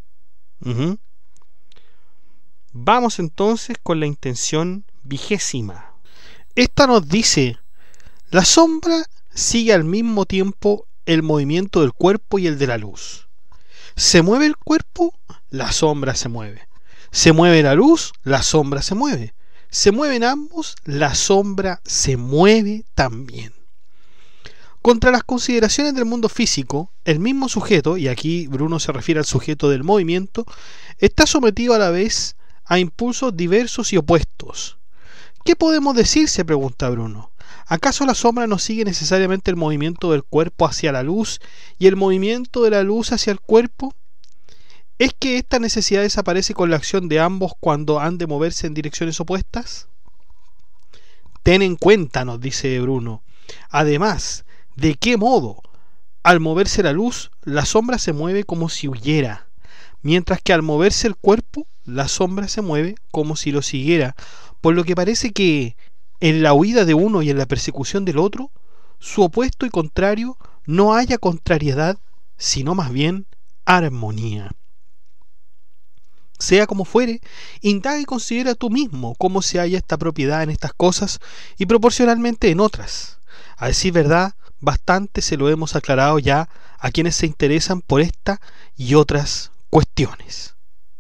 Vamos entonces con la intención 20. Esta nos dice: la sombra sigue al mismo tiempo el movimiento del cuerpo y el de la luz. Se mueve el cuerpo, la sombra se mueve. Se mueve la luz, la sombra se mueve. Se mueven ambos, la sombra se mueve también. Contra las consideraciones del mundo físico, el mismo sujeto, y aquí Bruno se refiere al sujeto del movimiento, está sometido a la vez a impulsos diversos y opuestos. ¿Qué podemos decir?, se pregunta Bruno. ¿Acaso la sombra no sigue necesariamente el movimiento del cuerpo hacia la luz y el movimiento de la luz hacia el cuerpo? ¿Es que esta necesidad desaparece con la acción de ambos cuando han de moverse en direcciones opuestas? Ten en cuenta, nos dice Bruno, además, de qué modo, al moverse la luz, la sombra se mueve como si huyera, mientras que al moverse el cuerpo, la sombra se mueve como si lo siguiera, por lo que parece que en la huida de uno y en la persecución del otro, su opuesto y contrario, no haya contrariedad, sino más bien armonía. Sea como fuere, indaga y considera tú mismo cómo se halla esta propiedad en estas cosas y proporcionalmente en otras. A decir verdad, bastante se lo hemos aclarado ya a quienes se interesan por esta y otras cuestiones.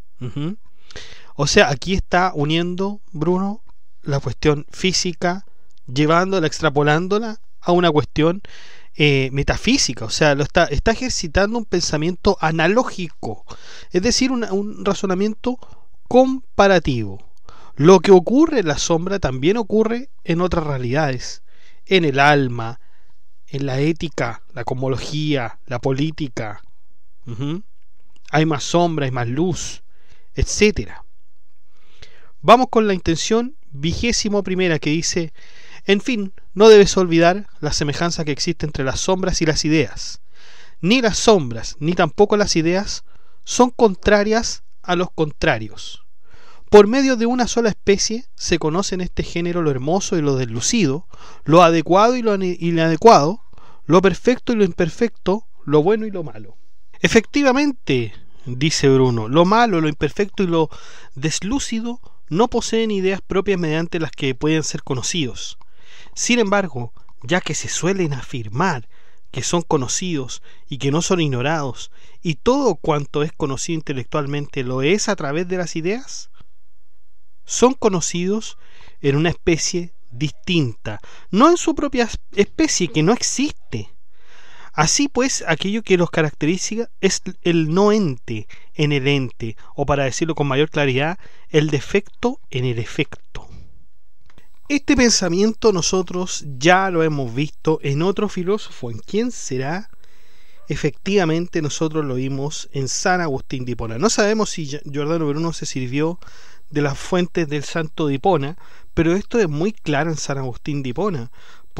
O sea, aquí está uniendo Bruno la cuestión física, llevándola, extrapolándola a una cuestión metafísica. O sea, está ejercitando un pensamiento analógico, es decir, un razonamiento comparativo. Lo que ocurre en la sombra también ocurre en otras realidades, en el alma, en la ética, la cosmología, la política. Hay más sombra, hay más luz, etcétera. Vamos con la intención 21, que dice: en fin, no debes olvidar la semejanza que existe entre las sombras y las ideas. Ni las sombras, ni tampoco las ideas son contrarias a los contrarios. Por medio de una sola especie se conoce en este género lo hermoso y lo deslucido, lo adecuado y lo inadecuado, lo perfecto y lo imperfecto, lo bueno y lo malo. Efectivamente, dice Bruno, lo malo, lo imperfecto y lo deslúcido no poseen ideas propias mediante las que pueden ser conocidos. Sin embargo, ya que se suelen afirmar que son conocidos y que no son ignorados, y todo cuanto es conocido intelectualmente lo es a través de las ideas, son conocidos en una especie distinta, no en su propia especie, que no existe. Así pues, aquello que los caracteriza es el no ente en el ente, o para decirlo con mayor claridad, el defecto en el efecto. Este pensamiento nosotros ya lo hemos visto en otro filósofo. ¿En quién será? Efectivamente, nosotros lo vimos en San Agustín de Hipona. No sabemos si Giordano Bruno se sirvió de las fuentes del santo de Hipona, pero esto es muy claro en San Agustín de Hipona,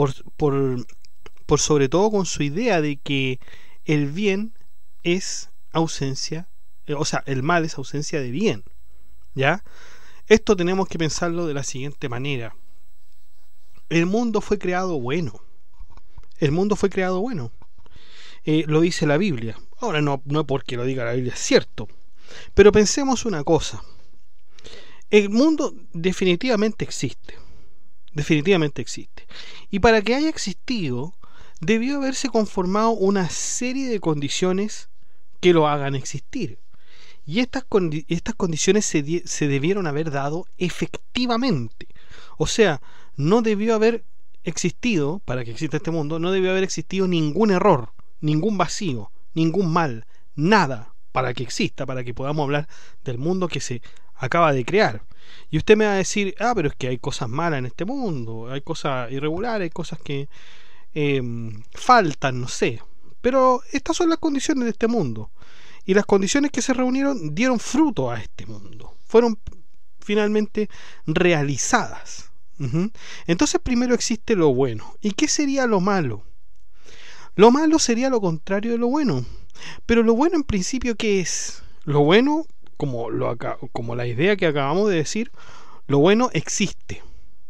por sobre todo con su idea de que el bien es ausencia, o sea, el mal es ausencia de bien, ¿ya? Esto tenemos que pensarlo de la siguiente manera. El mundo fue creado bueno. El mundo fue creado bueno. Lo dice la Biblia. Ahora no porque lo diga la Biblia es cierto, pero pensemos una cosa. El mundo definitivamente existe. Definitivamente existe. Y para que haya existido, debió haberse conformado una serie de condiciones que lo hagan existir. Y estas condiciones se debieron haber dado efectivamente. O sea, no debió haber existido, para que exista este mundo, no debió haber existido ningún error, ningún vacío, ningún mal, nada para que exista, para que podamos hablar del mundo que se acaba de crear. Y usted me va a decir, pero es que hay cosas malas en este mundo, hay cosas irregulares, hay cosas que faltan, no sé. Pero estas son las condiciones de este mundo. Y las condiciones que se reunieron dieron fruto a este mundo. Fueron finalmente realizadas. Entonces primero existe lo bueno. ¿Y qué sería lo malo? Lo malo sería lo contrario de lo bueno. Pero lo bueno en principio, ¿qué es? Lo bueno, como la idea que acabamos de decir, lo bueno existe.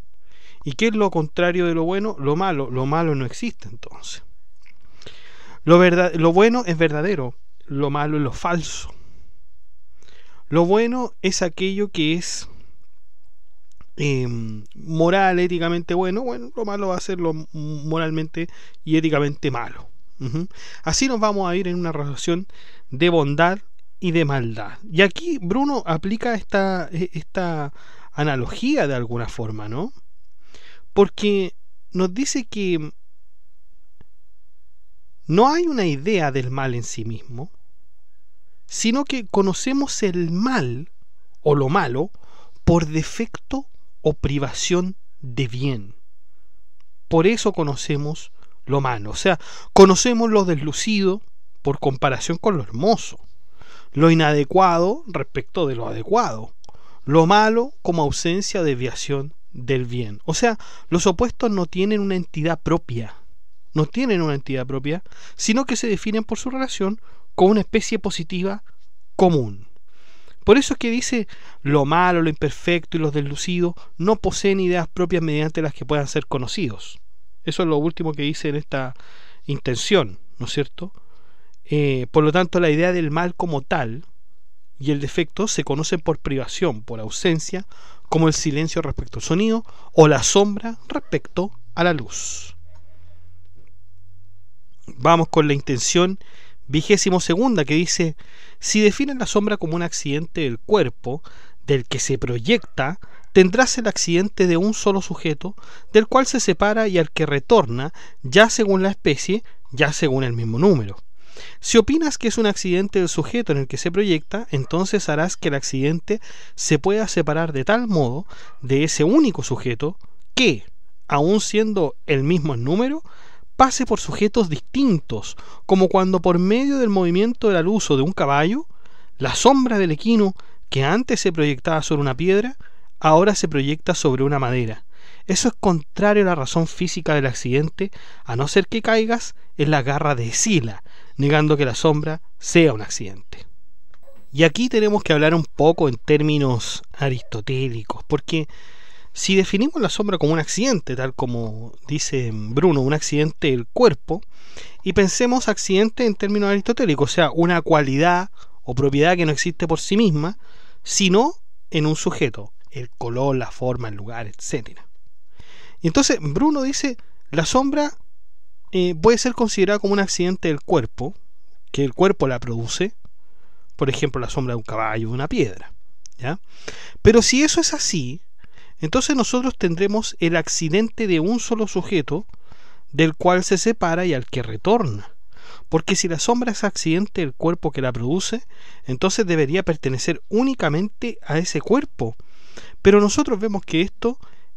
¿Y qué es lo contrario de lo bueno? Lo malo. Lo malo no existe entonces. Lo bueno es verdadero, lo malo es lo falso. Lo bueno es aquello que es moral, éticamente bueno. Bueno, lo malo va a ser lo moralmente y éticamente malo. Así nos vamos a ir en una relación de bondad y de maldad. Y aquí Bruno aplica esta analogía de alguna forma, ¿no? Porque nos dice que no hay una idea del mal en sí mismo, sino que conocemos el mal o lo malo por defecto o privación de bien. Por eso conocemos lo malo. O sea, conocemos lo deslucido por comparación con lo hermoso, lo inadecuado respecto de lo adecuado, lo malo como ausencia o desviación del bien. O sea, los opuestos no tienen una entidad propia, sino que se definen por su relación con una especie positiva común. Por eso es que dice, lo malo, lo imperfecto y lo deslucido no poseen ideas propias mediante las que puedan ser conocidos. Eso es lo último que dice en esta intención, ¿no es cierto? Por lo tanto, la idea del mal como tal y el defecto se conocen por privación, por ausencia, como el silencio respecto al sonido o la sombra respecto a la luz. Vamos con la intención 22ª, que dice: si definen la sombra como un accidente del cuerpo del que se proyecta, tendrás el accidente de un solo sujeto, del cual se separa y al que retorna, ya según la especie, ya según el mismo número. Si opinas que es un accidente del sujeto en el que se proyecta, entonces harás que el accidente se pueda separar de tal modo de ese único sujeto que, aun siendo el mismo en número, pase por sujetos distintos, como cuando por medio del movimiento de la luz o de un caballo, la sombra del equino que antes se proyectaba sobre una piedra, ahora se proyecta sobre una madera. Eso es contrario a la razón física del accidente, a no ser que caigas en la garra de Escila, negando que la sombra sea un accidente. Y aquí tenemos que hablar un poco en términos aristotélicos, porque si definimos la sombra como un accidente, tal como dice Bruno, un accidente del cuerpo, y pensemos accidente en términos aristotélicos, o sea, una cualidad o propiedad que no existe por sí misma, sino en un sujeto, el color, la forma, el lugar, etc. Y entonces Bruno dice, la sombra puede ser considerada como un accidente del cuerpo, que el cuerpo la produce, por ejemplo, la sombra de un caballo, de una piedra, ¿ya? Pero si eso es así, entonces nosotros tendremos el accidente de un solo sujeto, del cual se separa y al que retorna. Porque si la sombra es accidente del cuerpo que la produce, entonces debería pertenecer únicamente a ese cuerpo. Pero nosotros vemos que esto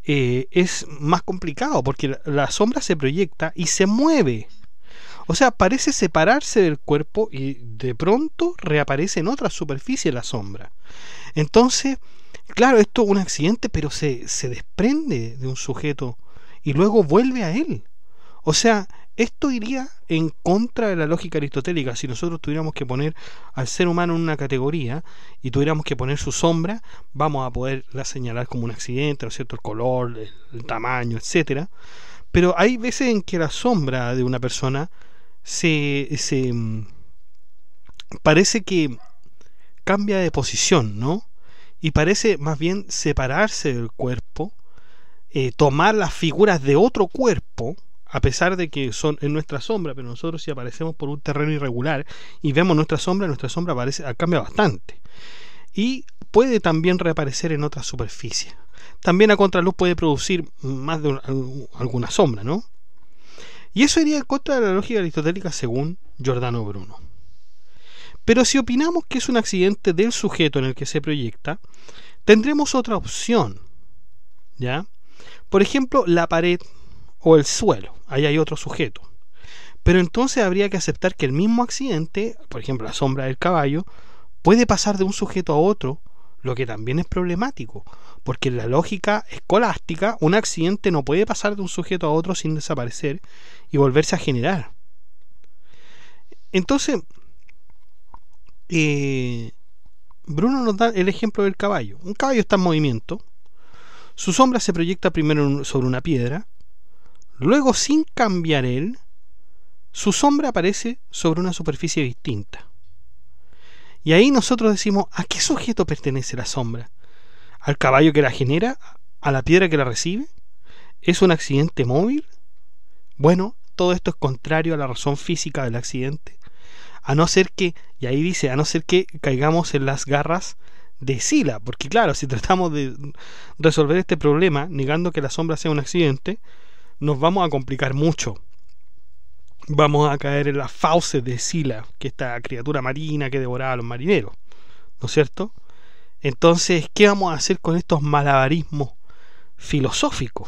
es más complicado, porque la sombra se proyecta y se mueve. O sea, parece separarse del cuerpo y de pronto reaparece en otra superficie la sombra. Entonces, claro, esto es un accidente, pero se desprende de un sujeto y luego vuelve a él. O sea, esto iría en contra de la lógica aristotélica. Si nosotros tuviéramos que poner al ser humano en una categoría y tuviéramos que poner su sombra, vamos a poderla señalar como un accidente, ¿no es cierto? El color, el tamaño, etcétera. Pero hay veces en que la sombra de una persona se parece que cambia de posición, ¿no? Y parece más bien separarse del cuerpo, tomar las figuras de otro cuerpo, a pesar de que son en nuestra sombra, pero nosotros si aparecemos por un terreno irregular y vemos nuestra sombra cambia bastante. Y puede también reaparecer en otra superficie. También a contraluz puede producir más de alguna sombra, ¿no? Y eso iría en contra de la lógica aristotélica según Giordano Bruno. Pero si opinamos que es un accidente del sujeto en el que se proyecta, tendremos otra opción, ¿ya? Por ejemplo, la pared o el suelo, ahí hay otro sujeto. Pero entonces habría que aceptar que el mismo accidente, por ejemplo la sombra del caballo, puede pasar de un sujeto a otro, lo que también es problemático, porque en la lógica escolástica un accidente no puede pasar de un sujeto a otro sin desaparecer y volverse a generar. Entonces, Bruno nos da el ejemplo del caballo. Un caballo está en movimiento, Su sombra se proyecta primero sobre una piedra, luego, sin cambiar él, su sombra aparece sobre una superficie distinta. Y ahí nosotros decimos, ¿a qué sujeto pertenece la sombra? ¿Al caballo que la genera? ¿A la piedra que la recibe? ¿Es un accidente móvil? Bueno, todo esto es contrario a la razón física del accidente. A no ser que, y ahí dice, a no ser que caigamos en las garras de Escila, porque claro, si tratamos de resolver este problema negando que la sombra sea un accidente, nos vamos a complicar mucho. Vamos a caer en las fauces de Escila, que es esta criatura marina que devoraba a los marineros, ¿no es cierto? Entonces, ¿qué vamos a hacer con estos malabarismos filosóficos?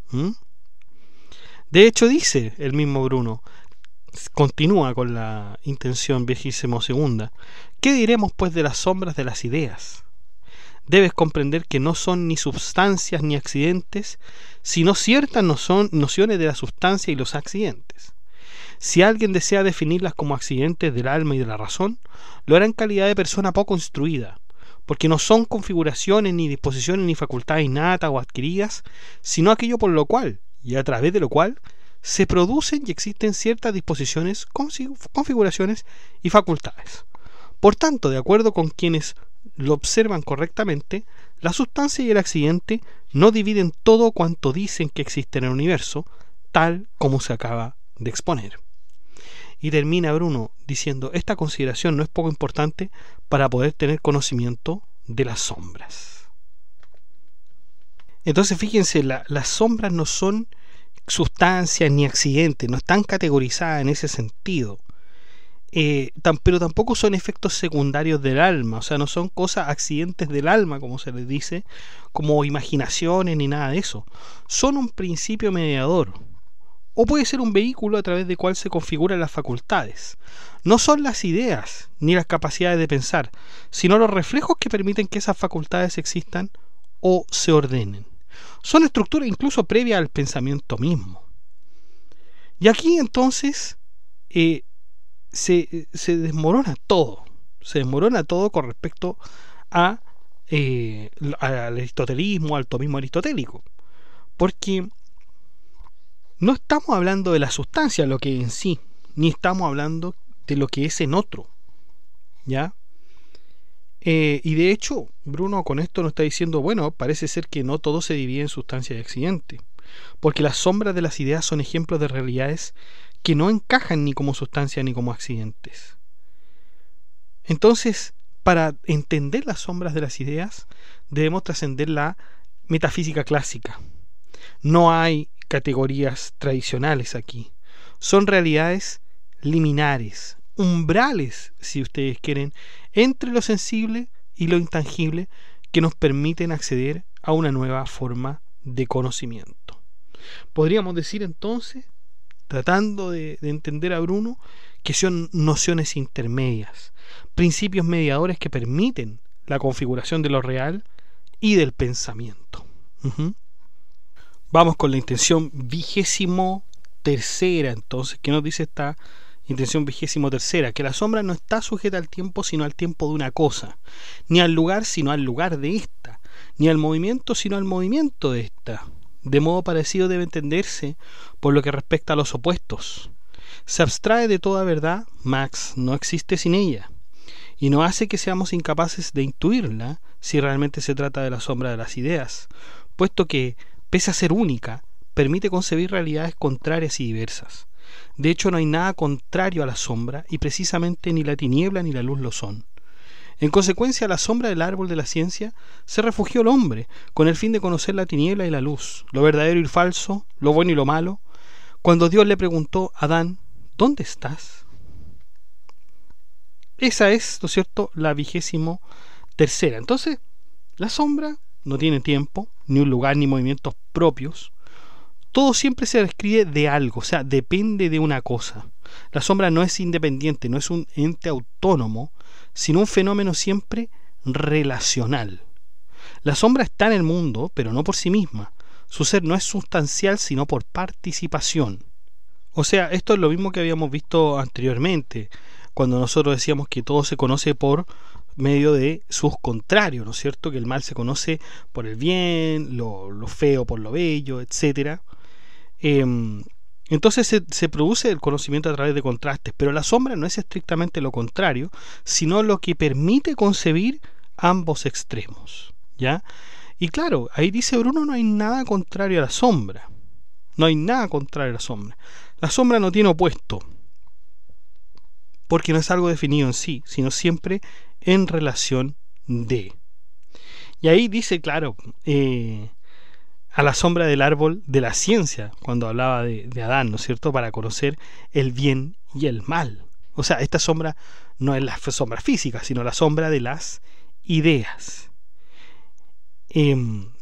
De hecho, dice el mismo Bruno, continúa con la intención 22ª. ¿Qué diremos pues de las sombras de las ideas? Debes comprender que no son ni substancias ni accidentes, sino ciertas nociones de la substancia y los accidentes. Si alguien desea definirlas como accidentes del alma y de la razón, lo hará en calidad de persona poco instruida, porque no son configuraciones, ni disposiciones, ni facultades innatas o adquiridas, sino aquello por lo cual, y a través de lo cual, se producen y existen ciertas disposiciones, configuraciones y facultades. Por tanto, de acuerdo con quienes lo observan correctamente, la sustancia y el accidente no dividen todo cuanto dicen que existe en el universo, tal como se acaba de exponer. Y termina Bruno diciendo, esta consideración no es poco importante para poder tener conocimiento de las sombras. Entonces fíjense, las sombras no son sustancias ni accidentes, no están categorizadas en ese sentido, pero tampoco son efectos secundarios del alma, o sea, no son cosas accidentes del alma, como se les dice, como imaginaciones ni nada de eso. Son un principio mediador, o puede ser un vehículo a través del cual se configuran las facultades. No son las ideas ni las capacidades de pensar, sino los reflejos que permiten que esas facultades existan o se ordenen. Son estructuras incluso previas al pensamiento mismo. Y aquí entonces se desmorona todo. Se desmorona todo con respecto al aristotelismo, al tomismo aristotélico. Porque no estamos hablando de la sustancia, lo que es en sí, ni estamos hablando de lo que es en otro, ¿ya? Y de hecho, Bruno con esto nos está diciendo, bueno, parece ser que no todo se divide en sustancia y accidente, porque las sombras de las ideas son ejemplos de realidades que no encajan ni como sustancia ni como accidentes. Entonces, para entender las sombras de las ideas, debemos trascender la metafísica clásica. No hay categorías tradicionales aquí. Son realidades liminares, umbrales, si ustedes quieren, entre lo sensible y lo intangible, que nos permiten acceder a una nueva forma de conocimiento. Podríamos decir entonces, tratando de entender a Bruno, que son nociones intermedias, principios mediadores que permiten la configuración de lo real y del pensamiento. Vamos con la intención 23ª entonces. ¿Qué nos dice esta intención 23ª? Que la sombra no está sujeta al tiempo sino al tiempo de una cosa, ni al lugar sino al lugar de esta, ni al movimiento sino al movimiento de esta. De modo parecido debe entenderse por lo que respecta a los opuestos. Se abstrae de toda verdad, Max no existe sin ella, y no hace que seamos incapaces de intuirla si realmente se trata de la sombra de las ideas, puesto que, pese a ser única, permite concebir realidades contrarias y diversas. De hecho, no hay nada contrario a la sombra, y precisamente ni la tiniebla ni la luz lo son. En consecuencia, a la sombra del árbol de la ciencia se refugió el hombre, con el fin de conocer la tiniebla y la luz, lo verdadero y lo falso, lo bueno y lo malo, cuando Dios le preguntó a Adán, ¿dónde estás? Esa es, ¿no es cierto?, la 23ª. Entonces, la sombra no tiene tiempo, ni un lugar, ni movimientos propios. Todo siempre se describe de algo, o sea, depende de una cosa. La sombra no es independiente, no es un ente autónomo, sino un fenómeno siempre relacional. La sombra está en el mundo, pero no por sí misma. Su ser no es sustancial, sino por participación. O sea, esto es lo mismo que habíamos visto anteriormente, cuando nosotros decíamos que todo se conoce por medio de sus contrarios, ¿no es cierto? Que el mal se conoce por el bien, lo feo por lo bello, etcétera. Entonces se produce el conocimiento a través de contrastes, pero la sombra no es estrictamente lo contrario, sino lo que permite concebir ambos extremos, ¿ya? Y claro, ahí dice Bruno, no hay nada contrario a la sombra. No hay nada contrario a la sombra. La sombra no tiene opuesto, porque no es algo definido en sí, sino siempre en relación de. Y ahí dice, claro, a la sombra del árbol de la ciencia, cuando hablaba de Adán, ¿no es cierto?, para conocer el bien y el mal. O sea, esta sombra no es la sombra física, sino la sombra de las ideas. Y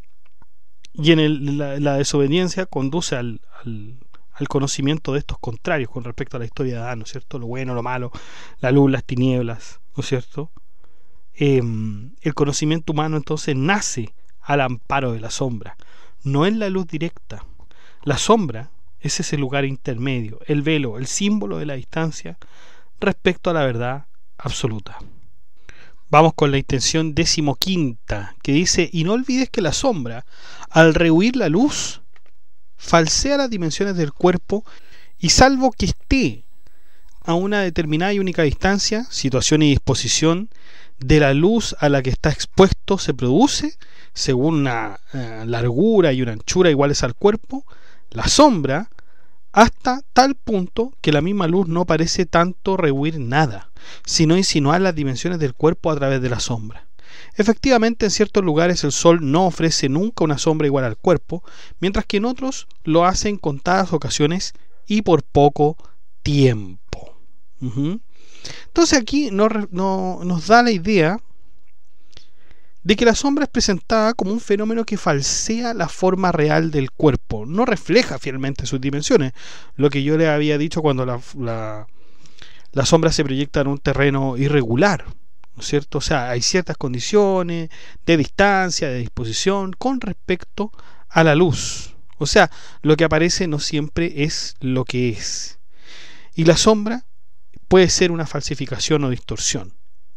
en la desobediencia conduce al conocimiento de estos contrarios con respecto a la historia de Adán, ¿no es cierto?, lo bueno, lo malo, la luz, las tinieblas, ¿no es cierto? El conocimiento humano entonces nace al amparo de la sombra, no es la luz directa. La sombra es ese lugar intermedio, el velo, el símbolo de la distancia respecto a la verdad absoluta. Vamos con la intención 15ª, que dice: y no olvides que la sombra, al rehuir la luz, falsea las dimensiones del cuerpo, y salvo que esté a una determinada y única distancia, situación y disposición de la luz a la que está expuesto, se produce, según una largura y una anchura iguales al cuerpo, la sombra, hasta tal punto que la misma luz no parece tanto rehuir nada, sino insinuar las dimensiones del cuerpo a través de la sombra. Efectivamente, en ciertos lugares el sol no ofrece nunca una sombra igual al cuerpo, mientras que en otros lo hace en contadas ocasiones y por poco tiempo. Entonces aquí nos da la idea de que la sombra es presentada como un fenómeno que falsea la forma real del cuerpo, no refleja fielmente sus dimensiones, lo que yo le había dicho cuando la sombra se proyecta en un terreno irregular, ¿no es cierto? O sea, hay ciertas condiciones de distancia, de disposición con respecto a la luz. O sea, lo que aparece no siempre es lo que es. Y la sombra puede ser una falsificación o distorsión.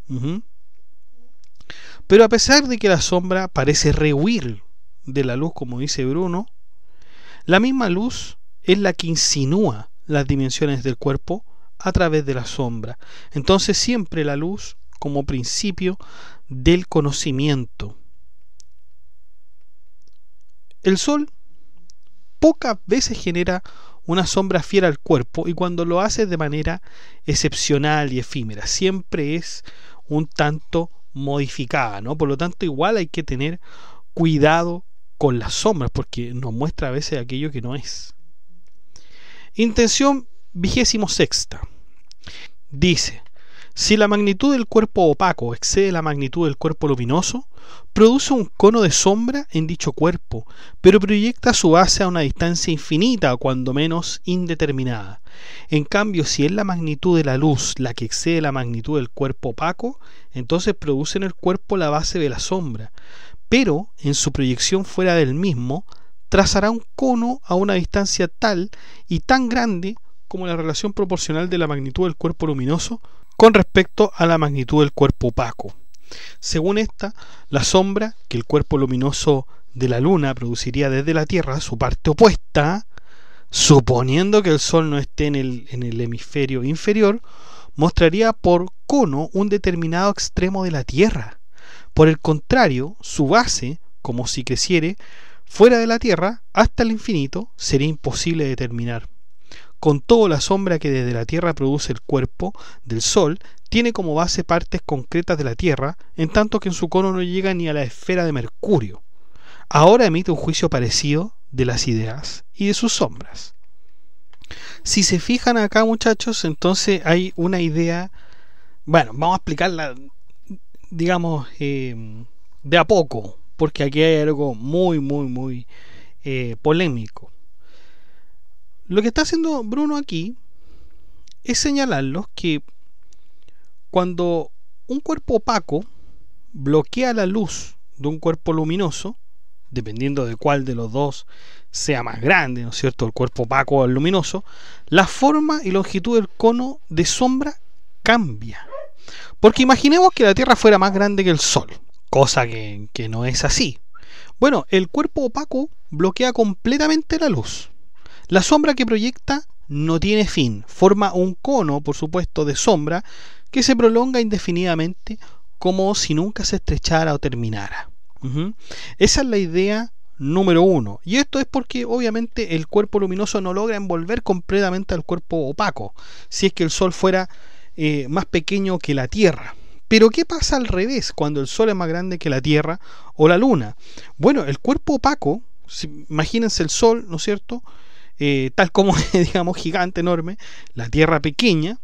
Pero a pesar de que la sombra parece rehuir de la luz, como dice Bruno, la misma luz es la que insinúa las dimensiones del cuerpo a través de la sombra. Entonces siempre la luz como principio del conocimiento. El sol pocas veces genera una sombra fiel al cuerpo, y cuando lo hace de manera excepcional y efímera, siempre es un tanto modificada, ¿no? Por lo tanto, igual hay que tener cuidado con las sombras, porque nos muestra a veces aquello que no es. Intención 26ª. Dice: si la magnitud del cuerpo opaco excede la magnitud del cuerpo luminoso, produce un cono de sombra en dicho cuerpo, pero proyecta su base a una distancia infinita o cuando menos indeterminada. En cambio, si es la magnitud de la luz la que excede la magnitud del cuerpo opaco, entonces produce en el cuerpo la base de la sombra, pero en su proyección fuera del mismo, trazará un cono a una distancia tal y tan grande como la relación proporcional de la magnitud del cuerpo luminoso con respecto a la magnitud del cuerpo opaco. Según esta, la sombra que el cuerpo luminoso de la luna produciría desde la Tierra, su parte opuesta, suponiendo que el Sol no esté en el hemisferio inferior, mostraría por cono un determinado extremo de la Tierra. Por el contrario, su base, como si creciere fuera de la Tierra hasta el infinito, sería imposible determinar. Con todo, la sombra que desde la Tierra produce el cuerpo del Sol tiene como base partes concretas de la Tierra, en tanto que en su cono no llega ni a la esfera de Mercurio. Ahora emite un juicio parecido de las ideas y de sus sombras. Si se fijan acá, muchachos, entonces hay una idea, bueno, vamos a explicarla, digamos, de a poco, porque aquí hay algo muy polémico. Lo que está haciendo Bruno aquí es señalarlos que cuando un cuerpo opaco bloquea la luz de un cuerpo luminoso, dependiendo de cuál de los dos sea más grande, ¿no es cierto?, el cuerpo opaco o el luminoso, la forma y longitud del cono de sombra cambia. Porque imaginemos que la Tierra fuera más grande que el Sol, cosa que no es así. Bueno, el cuerpo opaco bloquea completamente la luz. La sombra que proyecta no tiene fin, forma un cono, por supuesto, de sombra que se prolonga indefinidamente como si nunca se estrechara o terminara. Esa es la idea número uno. Y esto es porque obviamente el cuerpo luminoso no logra envolver completamente al cuerpo opaco, si es que el Sol fuera más pequeño que la Tierra. Pero ¿qué pasa al revés cuando el Sol es más grande que la Tierra o la Luna? Bueno, el cuerpo opaco, imagínense el Sol, ¿no es cierto? Tal como, digamos, gigante, enorme, la Tierra pequeña,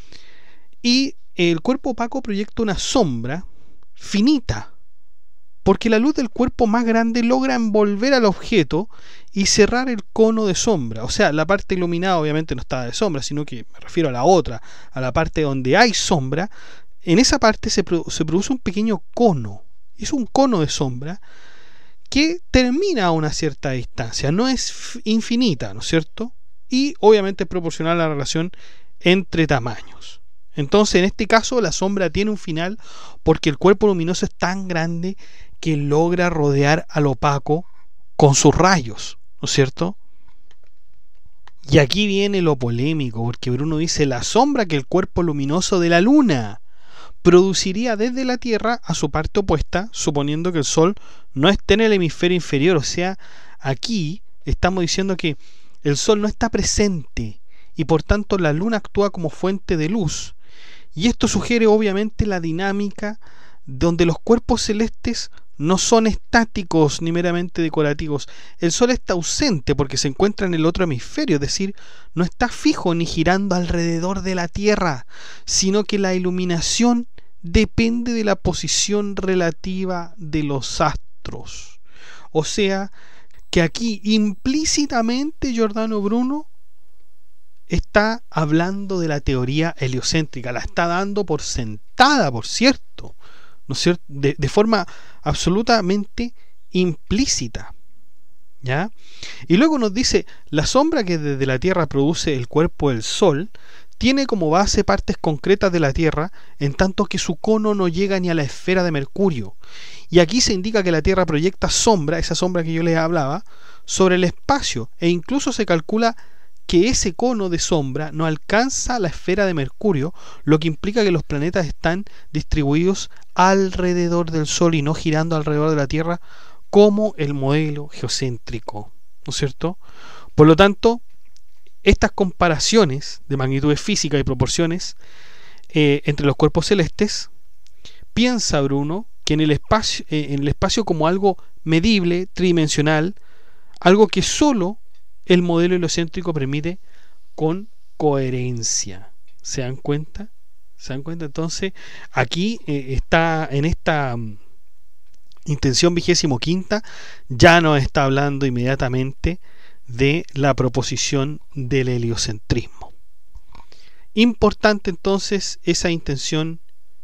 y el cuerpo opaco proyecta una sombra finita, porque la luz del cuerpo más grande logra envolver al objeto y cerrar el cono de sombra. O sea, la parte iluminada obviamente no está de sombra, sino que me refiero a la otra, a la parte donde hay sombra. En esa parte se produce un pequeño cono, es un cono de sombra que termina a una cierta distancia, no es infinita, ¿no es cierto? Y obviamente es proporcional a la relación entre tamaños. Entonces, en este caso, la sombra tiene un final porque el cuerpo luminoso es tan grande que logra rodear al opaco con sus rayos, ¿no es cierto? Y aquí viene lo polémico, porque Bruno dice la sombra que el cuerpo luminoso de la Luna produciría desde la Tierra a su parte opuesta, suponiendo que el Sol no esté en el hemisferio inferior. O sea, aquí estamos diciendo que el Sol no está presente y por tanto la Luna actúa como fuente de luz. Y esto sugiere obviamente la dinámica donde los cuerpos celestes no son estáticos ni meramente decorativos. El Sol está ausente porque se encuentra en el otro hemisferio, es decir, no está fijo ni girando alrededor de la Tierra, sino que la iluminación depende de la posición relativa de los astros. O sea, que aquí implícitamente Giordano Bruno está hablando de la teoría heliocéntrica, la está dando por sentada, por cierto, ¿no es cierto? De forma absolutamente implícita, ¿ya? Y luego nos dice, la sombra que desde la Tierra produce el cuerpo del Sol tiene como base partes concretas de la Tierra, en tanto que su cono no llega ni a la esfera de Mercurio. Y aquí se indica que la Tierra proyecta sombra, esa sombra que yo les hablaba, sobre el espacio, e incluso se calcula que ese cono de sombra no alcanza la esfera de Mercurio, lo que implica que los planetas están distribuidos alrededor del Sol y no girando alrededor de la Tierra como el modelo geocéntrico, ¿no es cierto? Por lo tanto, estas comparaciones de magnitudes físicas y proporciones entre los cuerpos celestes, piensa Bruno que en el espacio como algo medible, tridimensional, algo que solo el modelo heliocéntrico permite con coherencia. ¿Se dan cuenta? ¿Se dan cuenta? Entonces, aquí está en esta intención 25ª, ya nos está hablando inmediatamente de la proposición del heliocentrismo. Importante entonces esa intención,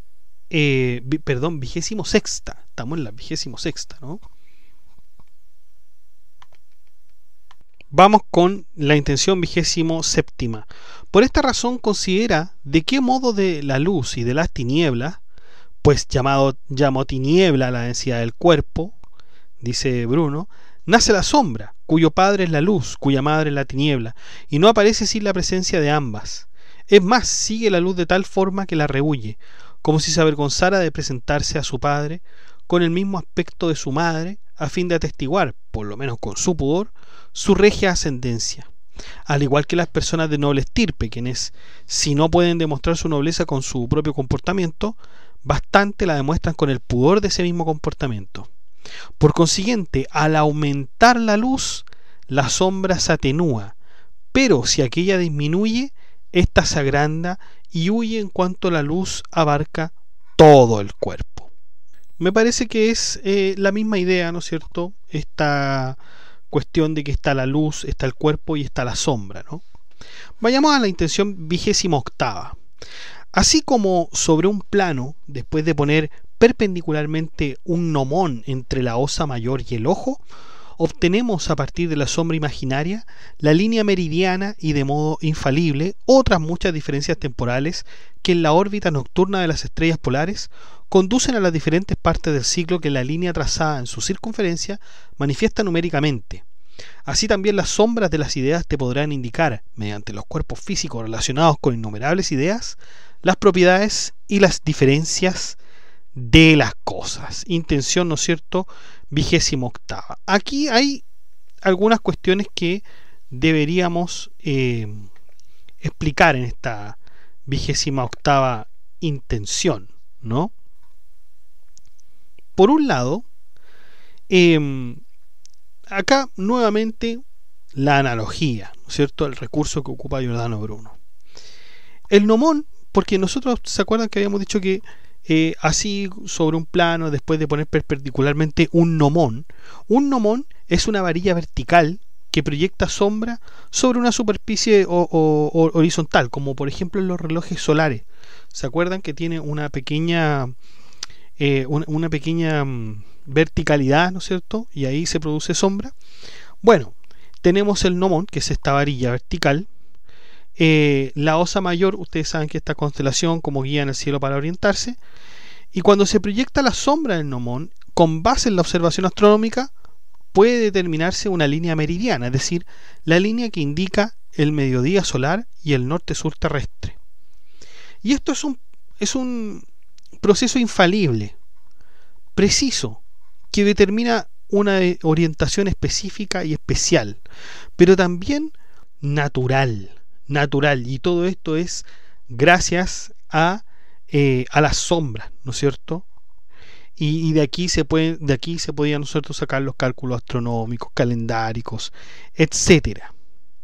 26ª, estamos en la 26ª, ¿no? Vamos con la intención 27ª. Por esta razón considera de qué modo de la luz y de las tinieblas, pues llamó tiniebla la densidad del cuerpo, dice Bruno, nace la sombra, cuyo padre es la luz, cuya madre es la tiniebla, y no aparece sin la presencia de ambas. Es más, sigue la luz de tal forma que la rehuye, como si se avergonzara de presentarse a su padre con el mismo aspecto de su madre, a fin de atestiguar, por lo menos con su pudor, su regia ascendencia. Al igual que las personas de noble estirpe, quienes, si no pueden demostrar su nobleza con su propio comportamiento, bastante la demuestran con el pudor de ese mismo comportamiento. Por consiguiente, al aumentar la luz, la sombra se atenúa, pero si aquella disminuye, ésta se agranda y huye en cuanto la luz abarca todo el cuerpo. Me parece que es la misma idea, ¿no es cierto? Esta cuestión de que está la luz, está el cuerpo y está la sombra, ¿no? Vayamos a la intención 28ª. Así como sobre un plano, después de poner perpendicularmente un gnomón entre la osa mayor y el ojo, obtenemos a partir de la sombra imaginaria la línea meridiana y de modo infalible otras muchas diferencias temporales que en la órbita nocturna de las estrellas polares conducen a las diferentes partes del ciclo que la línea trazada en su circunferencia manifiesta numéricamente. Así también las sombras de las ideas te podrán indicar, mediante los cuerpos físicos relacionados con innumerables ideas, las propiedades y las diferencias de las cosas. Intención, ¿no es cierto?, 28ª. Aquí hay algunas cuestiones que deberíamos explicar en esta 28ª intención, ¿no? Por un lado, acá nuevamente la analogía, ¿no es cierto?, el recurso que ocupa Giordano Bruno. El gnomón, porque nosotros, ¿se acuerdan que habíamos dicho que así sobre un plano, después de poner perpendicularmente un gnomón es una varilla vertical que proyecta sombra sobre una superficie horizontal, como por ejemplo en los relojes solares? ¿Se acuerdan que tiene una pequeña verticalidad, ¿no es cierto?, y ahí se produce sombra. Bueno, tenemos el gnomón, que es esta varilla vertical. La Osa Mayor, ustedes saben que esta constelación como guía en el cielo para orientarse, y cuando se proyecta la sombra del gnomón con base en la observación astronómica puede determinarse una línea meridiana, es decir, la línea que indica el mediodía solar y el norte-sur terrestre. Y esto es un proceso infalible, preciso, que determina una orientación específica y especial, pero también natural, y todo esto es gracias a las sombras, ¿no es cierto? Y de aquí se podían nosotros sacar los cálculos astronómicos, calendáricos, etcétera.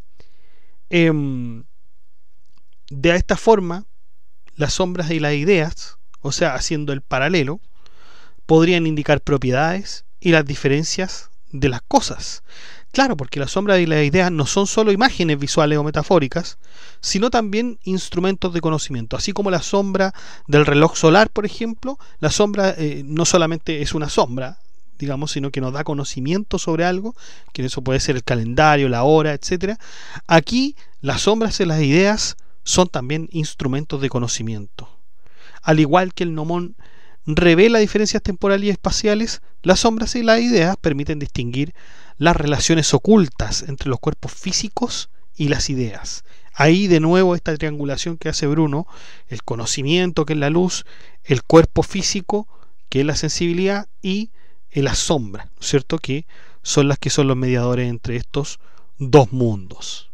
De esta forma, las sombras y las ideas, o sea, haciendo el paralelo, podrían indicar propiedades y las diferencias de las cosas. Claro, porque las sombras y las ideas no son solo imágenes visuales o metafóricas, sino también instrumentos de conocimiento. Así como la sombra del reloj solar, por ejemplo, la sombra no solamente es una sombra, digamos, sino que nos da conocimiento sobre algo, que eso puede ser el calendario, la hora, etcétera. Aquí las sombras y las ideas son también instrumentos de conocimiento. Al igual que el gnomón revela diferencias temporales y espaciales, las sombras y las ideas permiten distinguir las relaciones ocultas entre los cuerpos físicos y las ideas. Ahí de nuevo esta triangulación que hace Bruno, el conocimiento, que es la luz, el cuerpo físico, que es la sensibilidad, y la sombra, ¿no es cierto?, que son las que son los mediadores entre estos dos mundos.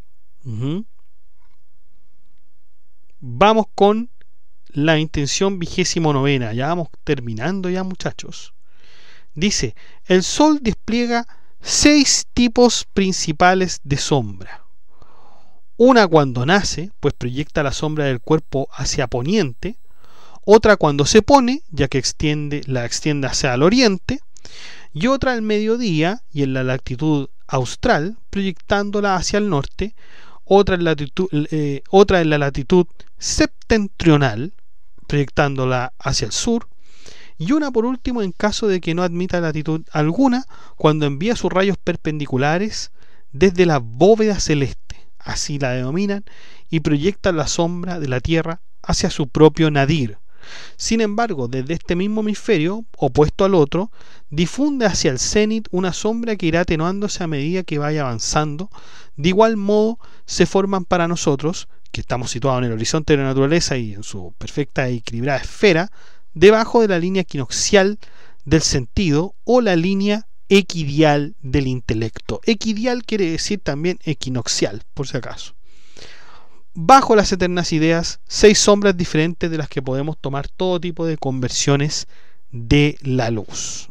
Vamos con la intención 29ª. Ya vamos terminando ya, muchachos. Dice: el Sol despliega 6 tipos principales de sombra. Una cuando nace, pues proyecta la sombra del cuerpo hacia poniente. Otra cuando se pone, ya que la extiende hacia el oriente. Y otra al mediodía y en la latitud austral, proyectándola hacia el norte. Otra en la latitud septentrional, proyectándola hacia el sur. Y una por último en caso de que no admita latitud alguna, cuando envía sus rayos perpendiculares desde la bóveda celeste, así la denominan, y proyecta la sombra de la Tierra hacia su propio nadir. Sin embargo, desde este mismo hemisferio, opuesto al otro, difunde hacia el cenit una sombra que irá atenuándose a medida que vaya avanzando. De igual modo se forman para nosotros, que estamos situados en el horizonte de la naturaleza y en su perfecta y equilibrada esfera, debajo de la línea equinoccial del sentido o la línea equidial del intelecto. Equidial quiere decir también equinoccial, por si acaso. Bajo las eternas ideas, 6 sombras diferentes de las que podemos tomar todo tipo de conversiones de la luz.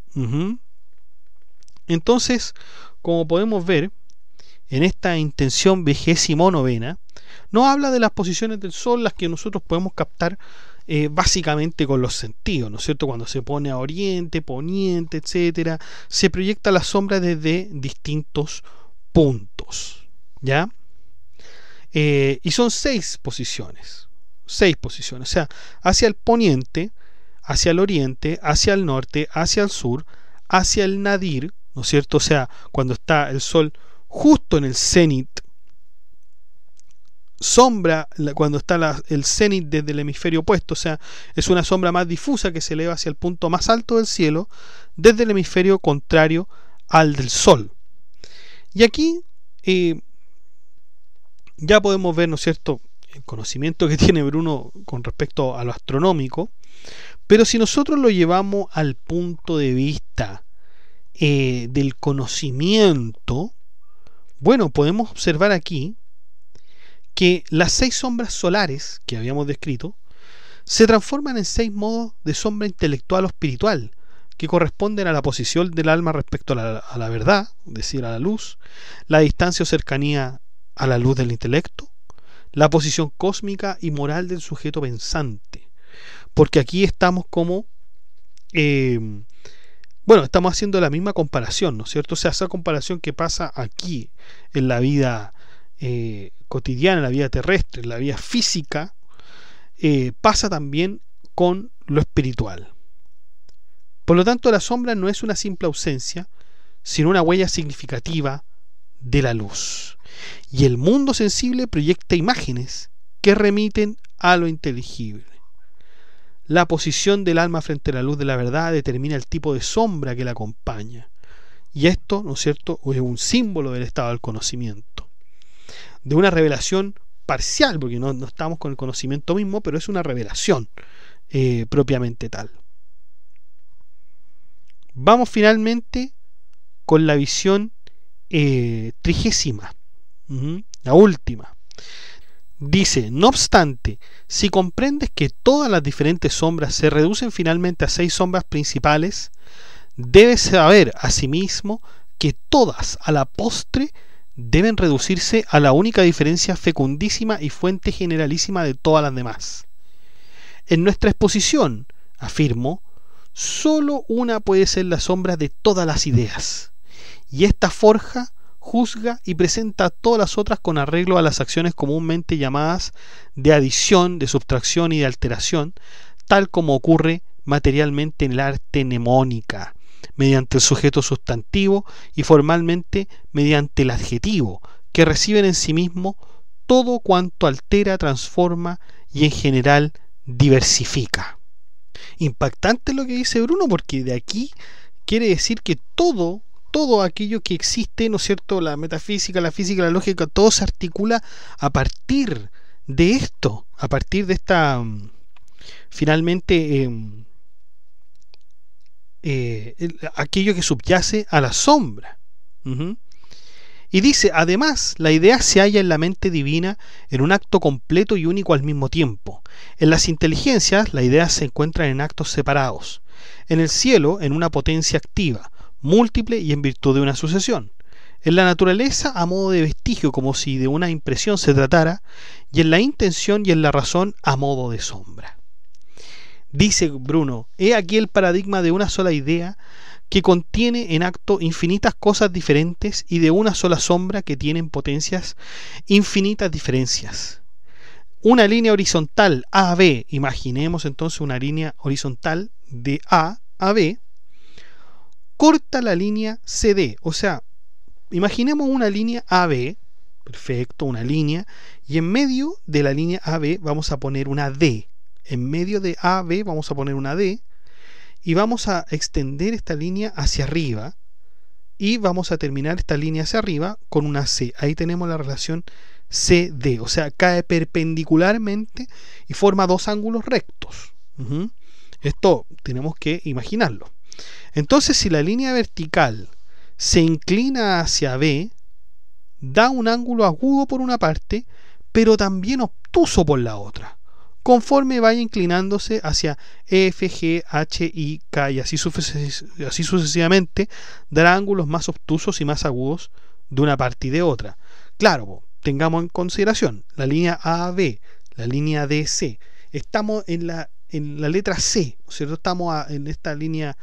Entonces, como podemos ver, en esta intención 29ª, nos habla de las posiciones del Sol, las que nosotros podemos captar básicamente con los sentidos, ¿no es cierto? Cuando se pone a oriente, poniente, etcétera, se proyecta la sombra desde distintos puntos, ¿ya? Y son 6 posiciones, o sea, hacia el poniente, hacia el oriente, hacia el norte, hacia el sur, hacia el nadir, ¿no es cierto? O sea, cuando está el Sol justo en el cenit, sombra cuando está el cenit desde el hemisferio opuesto, o sea, es una sombra más difusa que se eleva hacia el punto más alto del cielo desde el hemisferio contrario al del Sol. Y aquí ya podemos ver, ¿no es cierto?, el conocimiento que tiene Bruno con respecto a lo astronómico, pero si nosotros lo llevamos al punto de vista del conocimiento, bueno, podemos observar aquí que las 6 sombras solares que habíamos descrito se transforman en 6 modos de sombra intelectual o espiritual que corresponden a la posición del alma respecto a la verdad, es decir, a la luz, la distancia o cercanía a la luz del intelecto, la posición cósmica y moral del sujeto pensante. Porque aquí estamos como estamos haciendo la misma comparación, ¿no es cierto? O sea, esa comparación que pasa aquí en la vida cotidiana, en la vida terrestre, en la vida física, pasa también con lo espiritual. Por lo tanto, la sombra no es una simple ausencia, sino una huella significativa de la luz. Y el mundo sensible proyecta imágenes que remiten a lo inteligible. La posición del alma frente a la luz de la verdad determina el tipo de sombra que la acompaña. Y esto, ¿no es cierto?, es un símbolo del estado del conocimiento. De una revelación parcial, porque no estamos con el conocimiento mismo, pero es una revelación propiamente tal. Vamos finalmente con la visión 30ª, la última. Dice, no obstante, si comprendes que todas las diferentes sombras se reducen finalmente a 6 sombras principales, debes saber asimismo que todas a la postre deben reducirse a la única diferencia fecundísima y fuente generalísima de todas las demás. En nuestra exposición, afirmo, sólo una puede ser la sombra de todas las ideas, y esta forja, juzga y presenta a todas las otras con arreglo a las acciones comúnmente llamadas de adición, de subtracción y de alteración, tal como ocurre materialmente en el arte mnemónica, mediante el sujeto sustantivo y formalmente mediante el adjetivo, que reciben en sí mismo todo cuanto altera, transforma y en general diversifica. Impactante lo que dice Bruno, porque de aquí quiere decir que todo aquello que existe, ¿no es cierto?, la metafísica, la física, la lógica, todo se articula a partir de esto, a partir de esta finalmente aquello que subyace a la sombra. Y dice, además, la idea se halla en la mente divina en un acto completo y único al mismo tiempo. En las inteligencias, la idea se encuentra en actos separados. En el cielo, en una potencia activa, múltiple y en virtud de una sucesión. En la naturaleza, a modo de vestigio, como si de una impresión se tratara, y en la intención y en la razón, a modo de sombra. Dice Bruno, he aquí el paradigma de una sola idea que contiene en acto infinitas cosas diferentes y de una sola sombra que tienen potencias infinitas diferencias. Una línea horizontal AB, imaginemos entonces una línea horizontal de A a B, corta la línea CD, o sea, imaginemos una línea AB, perfecto, una línea, y en medio de la línea AB vamos a poner una D, en medio de AB vamos a poner una D, y vamos a extender esta línea hacia arriba, y vamos a terminar esta línea hacia arriba con una C, ahí tenemos la relación CD, o sea, cae perpendicularmente y forma 2 ángulos rectos. Esto tenemos que imaginarlo. Entonces, si la línea vertical se inclina hacia B, da un ángulo agudo por una parte, pero también obtuso por la otra, conforme vaya inclinándose hacia F, G, H, I, K y así sucesivamente, dará ángulos más obtusos y más agudos de una parte y de otra. Claro, tengamos en consideración la línea AB, la línea DC. Estamos en la letra C, ¿no es cierto? Estamos en esta línea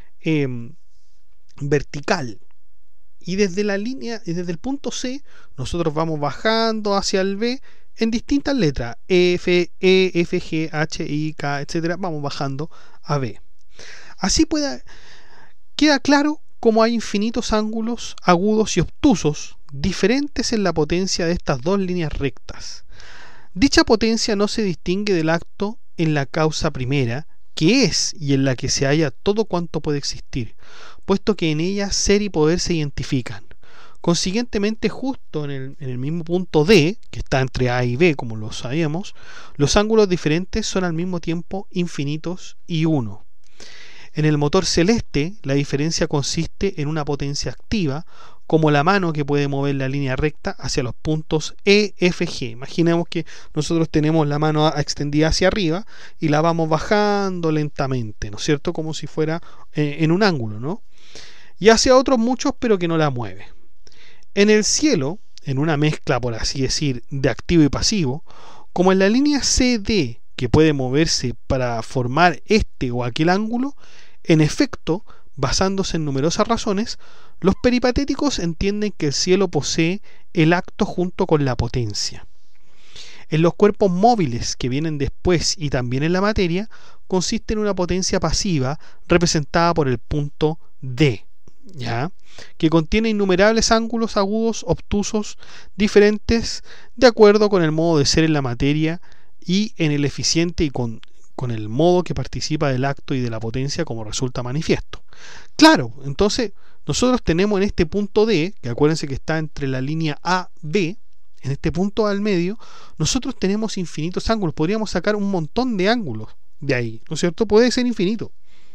vertical, y desde el punto C nosotros vamos bajando hacia el B en distintas letras, F, E, F, G, H, I, K, etcétera, vamos bajando a B. Así queda claro cómo hay infinitos ángulos agudos y obtusos diferentes en la potencia de estas dos líneas rectas. Dicha potencia no se distingue del acto en la causa primera, que es y en la que se halla todo cuanto puede existir, puesto que en ella ser y poder se identifican. Consiguientemente, justo en el mismo punto D, que está entre A y B, como lo sabíamos, los ángulos diferentes son al mismo tiempo infinitos y uno. En el motor celeste, la diferencia consiste en una potencia activa, como la mano que puede mover la línea recta hacia los puntos E, F, G. Imaginemos que nosotros tenemos la mano extendida hacia arriba y la vamos bajando lentamente, ¿no es cierto? Como si fuera en un ángulo, ¿no? Y hacia otros muchos, pero que no la mueve. En el cielo, en una mezcla, por así decir, de activo y pasivo, como en la línea CD, que puede moverse para formar este o aquel ángulo, en efecto, basándose en numerosas razones, los peripatéticos entienden que el cielo posee el acto junto con la potencia. En los cuerpos móviles que vienen después y también en la materia, consiste en una potencia pasiva representada por el punto D, ¿ya? Que contiene innumerables ángulos agudos obtusos diferentes de acuerdo con el modo de ser en la materia y en el eficiente y con el modo que participa del acto y de la potencia, como resulta manifiesto. Claro, entonces nosotros tenemos en este punto D, que acuérdense que está entre la línea A, B, en este punto al medio, nosotros tenemos infinitos ángulos. Podríamos sacar un montón de ángulos de ahí, ¿no es cierto? Puede ser infinito.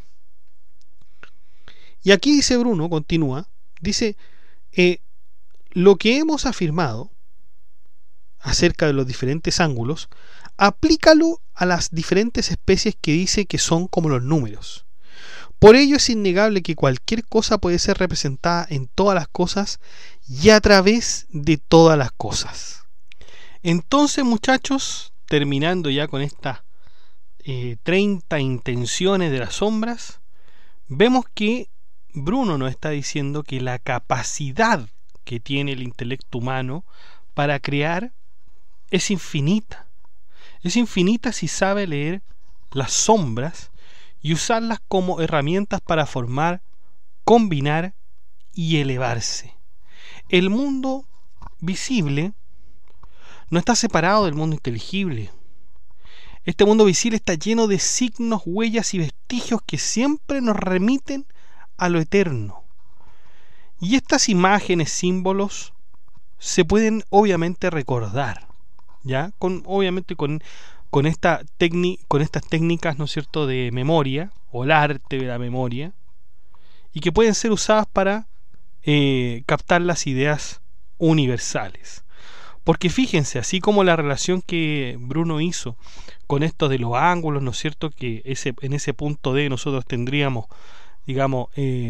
Y aquí dice Bruno, continúa, dice, lo que hemos afirmado acerca de los diferentes ángulos, aplícalo a las diferentes especies que dice que son como los números. Por ello es innegable que cualquier cosa puede ser representada en todas las cosas y a través de todas las cosas. Entonces, muchachos, terminando ya con estas 30 intenciones de las sombras, vemos que Bruno nos está diciendo que la capacidad que tiene el intelecto humano para crear es infinita. Es infinita si sabe leer las sombras y usarlas como herramientas para formar, combinar y elevarse. El mundo visible no está separado del mundo inteligible. Este mundo visible está lleno de signos, huellas y vestigios que siempre nos remiten a lo eterno. Y estas imágenes, símbolos, se pueden obviamente recordar, ¿ya? Obviamente con estas técnicas, ¿no es cierto?, de memoria, o el arte de la memoria, y que pueden ser usadas para captar las ideas universales. Porque fíjense, así como la relación que Bruno hizo con esto de los ángulos, ¿no es cierto?, que en ese punto D nosotros tendríamos, digamos,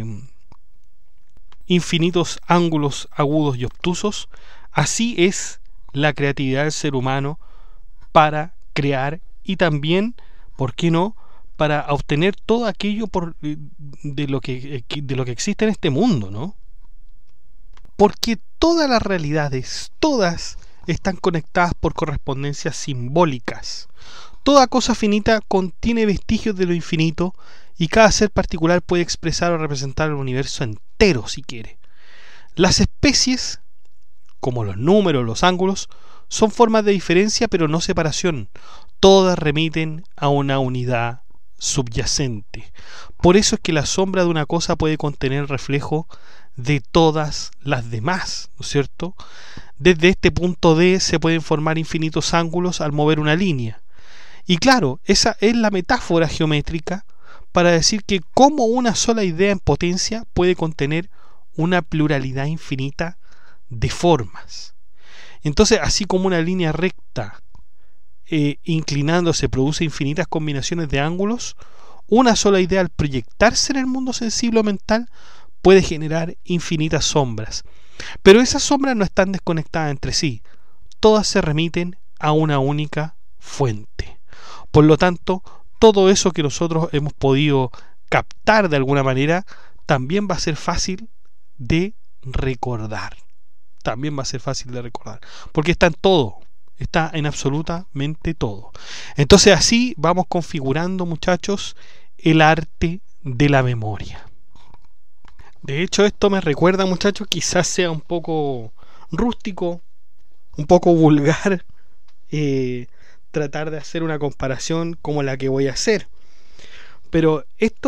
infinitos ángulos agudos y obtusos, así es la creatividad del ser humano para crear y también, ¿por qué no?, para obtener todo aquello de lo que existe en este mundo, ¿no? Porque todas las realidades, todas están conectadas por correspondencias simbólicas. Toda cosa finita contiene vestigios de lo infinito y cada ser particular puede expresar o representar el universo entero si quiere. Las especies, como los números, los ángulos, son formas de diferencia pero no separación. Todas remiten a una unidad subyacente. Por eso es que la sombra de una cosa puede contener reflejo de todas las demás, ¿no es cierto? Desde este punto D se pueden formar infinitos ángulos al mover una línea. Y claro, esa es la metáfora geométrica para decir que como una sola idea en potencia puede contener una pluralidad infinita de formas. Entonces, así como una línea recta inclinándose produce infinitas combinaciones de ángulos, una sola idea al proyectarse en el mundo sensible o mental puede generar infinitas sombras. Pero esas sombras no están desconectadas entre sí, todas se remiten a una única fuente. Por lo tanto, todo eso que nosotros hemos podido captar de alguna manera también va a ser fácil de recordar. También va a ser fácil de recordar, porque está en todo, está en absolutamente todo. Entonces así vamos configurando, muchachos, el arte de la memoria. De hecho, esto me recuerda, muchachos, quizás sea un poco rústico, un poco vulgar, eh, tratar de hacer una comparación como la que voy a hacer. Pero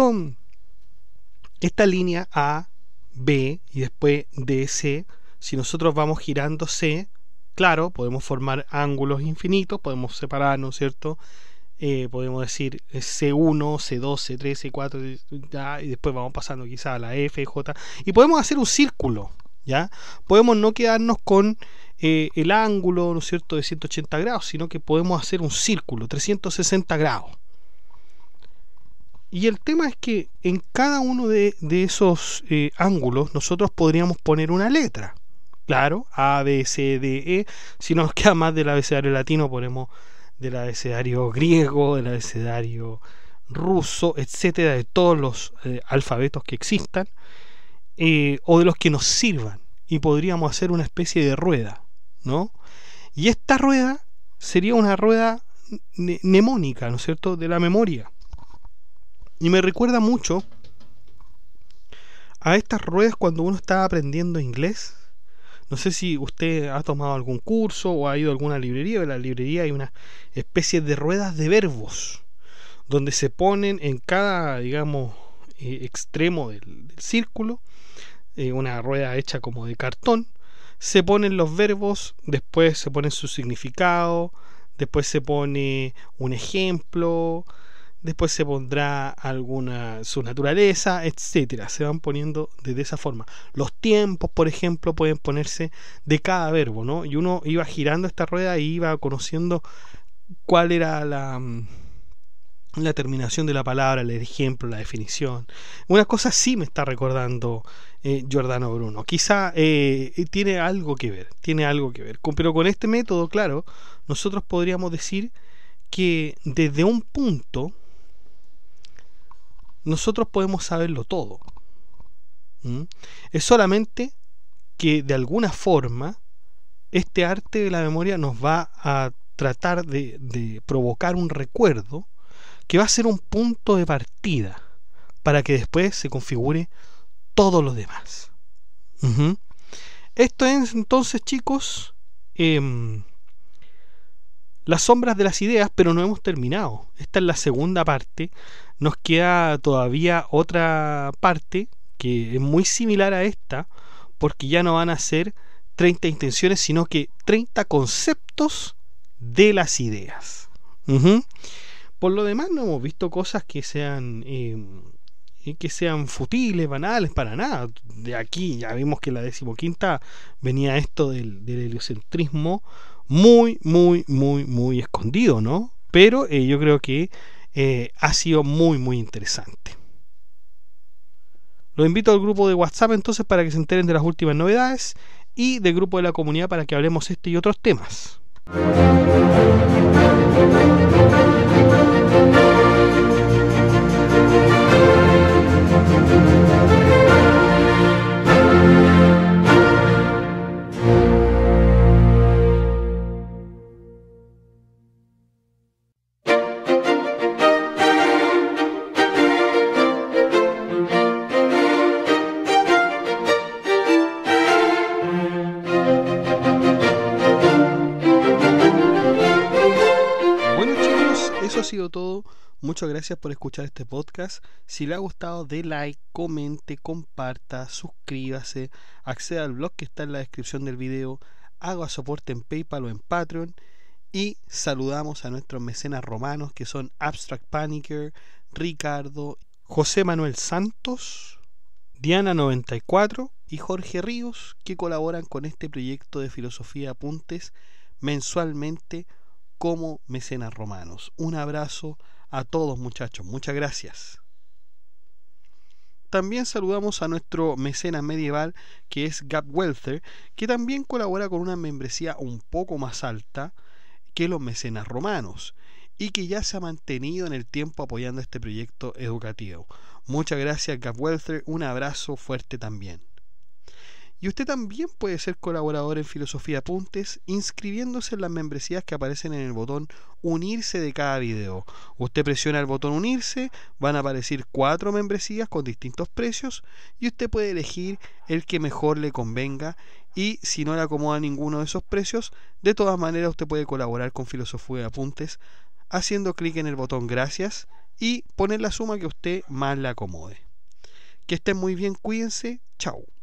esta línea A, B y después D, C, si nosotros vamos girando C, claro, podemos formar ángulos infinitos, podemos separar, ¿no es cierto? Podemos decir C1, C2, C3, C4, ya, y después vamos pasando quizá a la F, J, y podemos hacer un círculo, ¿ya? Podemos no quedarnos con el ángulo, ¿no es cierto?, de 180 grados, sino que podemos hacer un círculo, 360 grados. Y el tema es que en cada uno de esos ángulos nosotros podríamos poner una letra. Claro, A, B, C, D, E. Si nos queda más del abecedario latino, ponemos del abecedario griego, del abecedario ruso, etcétera, de todos los alfabetos que existan, o de los que nos sirvan. Y podríamos hacer una especie de rueda, ¿no? Y esta rueda sería una rueda mnemónica, ¿no es cierto?, de la memoria. Y me recuerda mucho a estas ruedas cuando uno está aprendiendo inglés. No sé si usted ha tomado algún curso o ha ido a alguna librería. En la librería hay una especie de ruedas de verbos, donde se ponen en cada, digamos, extremo del círculo, una rueda hecha como de cartón. Se ponen los verbos, después se pone su significado, después se pone un ejemplo, después se pondrá su naturaleza, etcétera. Se van poniendo de esa forma. Los tiempos, por ejemplo, pueden ponerse de cada verbo, ¿no? Y uno iba girando esta rueda y iba conociendo cuál era la terminación de la palabra, el ejemplo, la definición. Una cosa sí me está recordando Giordano Bruno. Quizá tiene algo que ver, pero con este método, claro, nosotros podríamos decir que desde un punto nosotros podemos saberlo todo. Es solamente que de alguna forma este arte de la memoria nos va a tratar de provocar un recuerdo que va a ser un punto de partida para que después se configure todo lo demás. Esto es entonces, chicos, las sombras de las ideas, pero no hemos terminado. Esta es la segunda parte. Nos queda todavía otra parte que es muy similar a esta, porque ya no van a ser 30 intenciones, sino que 30 conceptos de las ideas. Por lo demás, no hemos visto cosas que sean futiles, banales, para nada. De aquí ya vimos que en la 15ª venía esto del heliocentrismo muy escondido, ¿no? Pero yo creo que ha sido muy interesante. Los invito al grupo de WhatsApp entonces para que se enteren de las últimas novedades y del grupo de la comunidad para que hablemos este y otros temas. Ha sido todo. Muchas gracias por escuchar este podcast. Si le ha gustado, dé like, comente, comparta, suscríbase, acceda al blog que está en la descripción del video, haga soporte en PayPal o en Patreon y saludamos a nuestros mecenas romanos que son Abstract Panicker, Ricardo, José Manuel Santos, Diana94 y Jorge Ríos, que colaboran con este proyecto de Filosofía Apuntes mensualmente como mecenas romanos. Un abrazo a todos, muchachos, muchas gracias. También saludamos a nuestro mecenas medieval que es Gab Welther, que también colabora con una membresía un poco más alta que los mecenas romanos y que ya se ha mantenido en el tiempo apoyando este proyecto educativo. Muchas gracias, Gab Welther, un abrazo fuerte también. Y usted también puede ser colaborador en Filosofía Apuntes inscribiéndose en las membresías que aparecen en el botón unirse de cada video. Usted presiona el botón unirse, van a aparecer 4 membresías con distintos precios y usted puede elegir el que mejor le convenga, y si no le acomoda ninguno de esos precios, de todas maneras usted puede colaborar con Filosofía Apuntes haciendo clic en el botón gracias y poner la suma que a usted más le acomode. Que estén muy bien, cuídense, chao.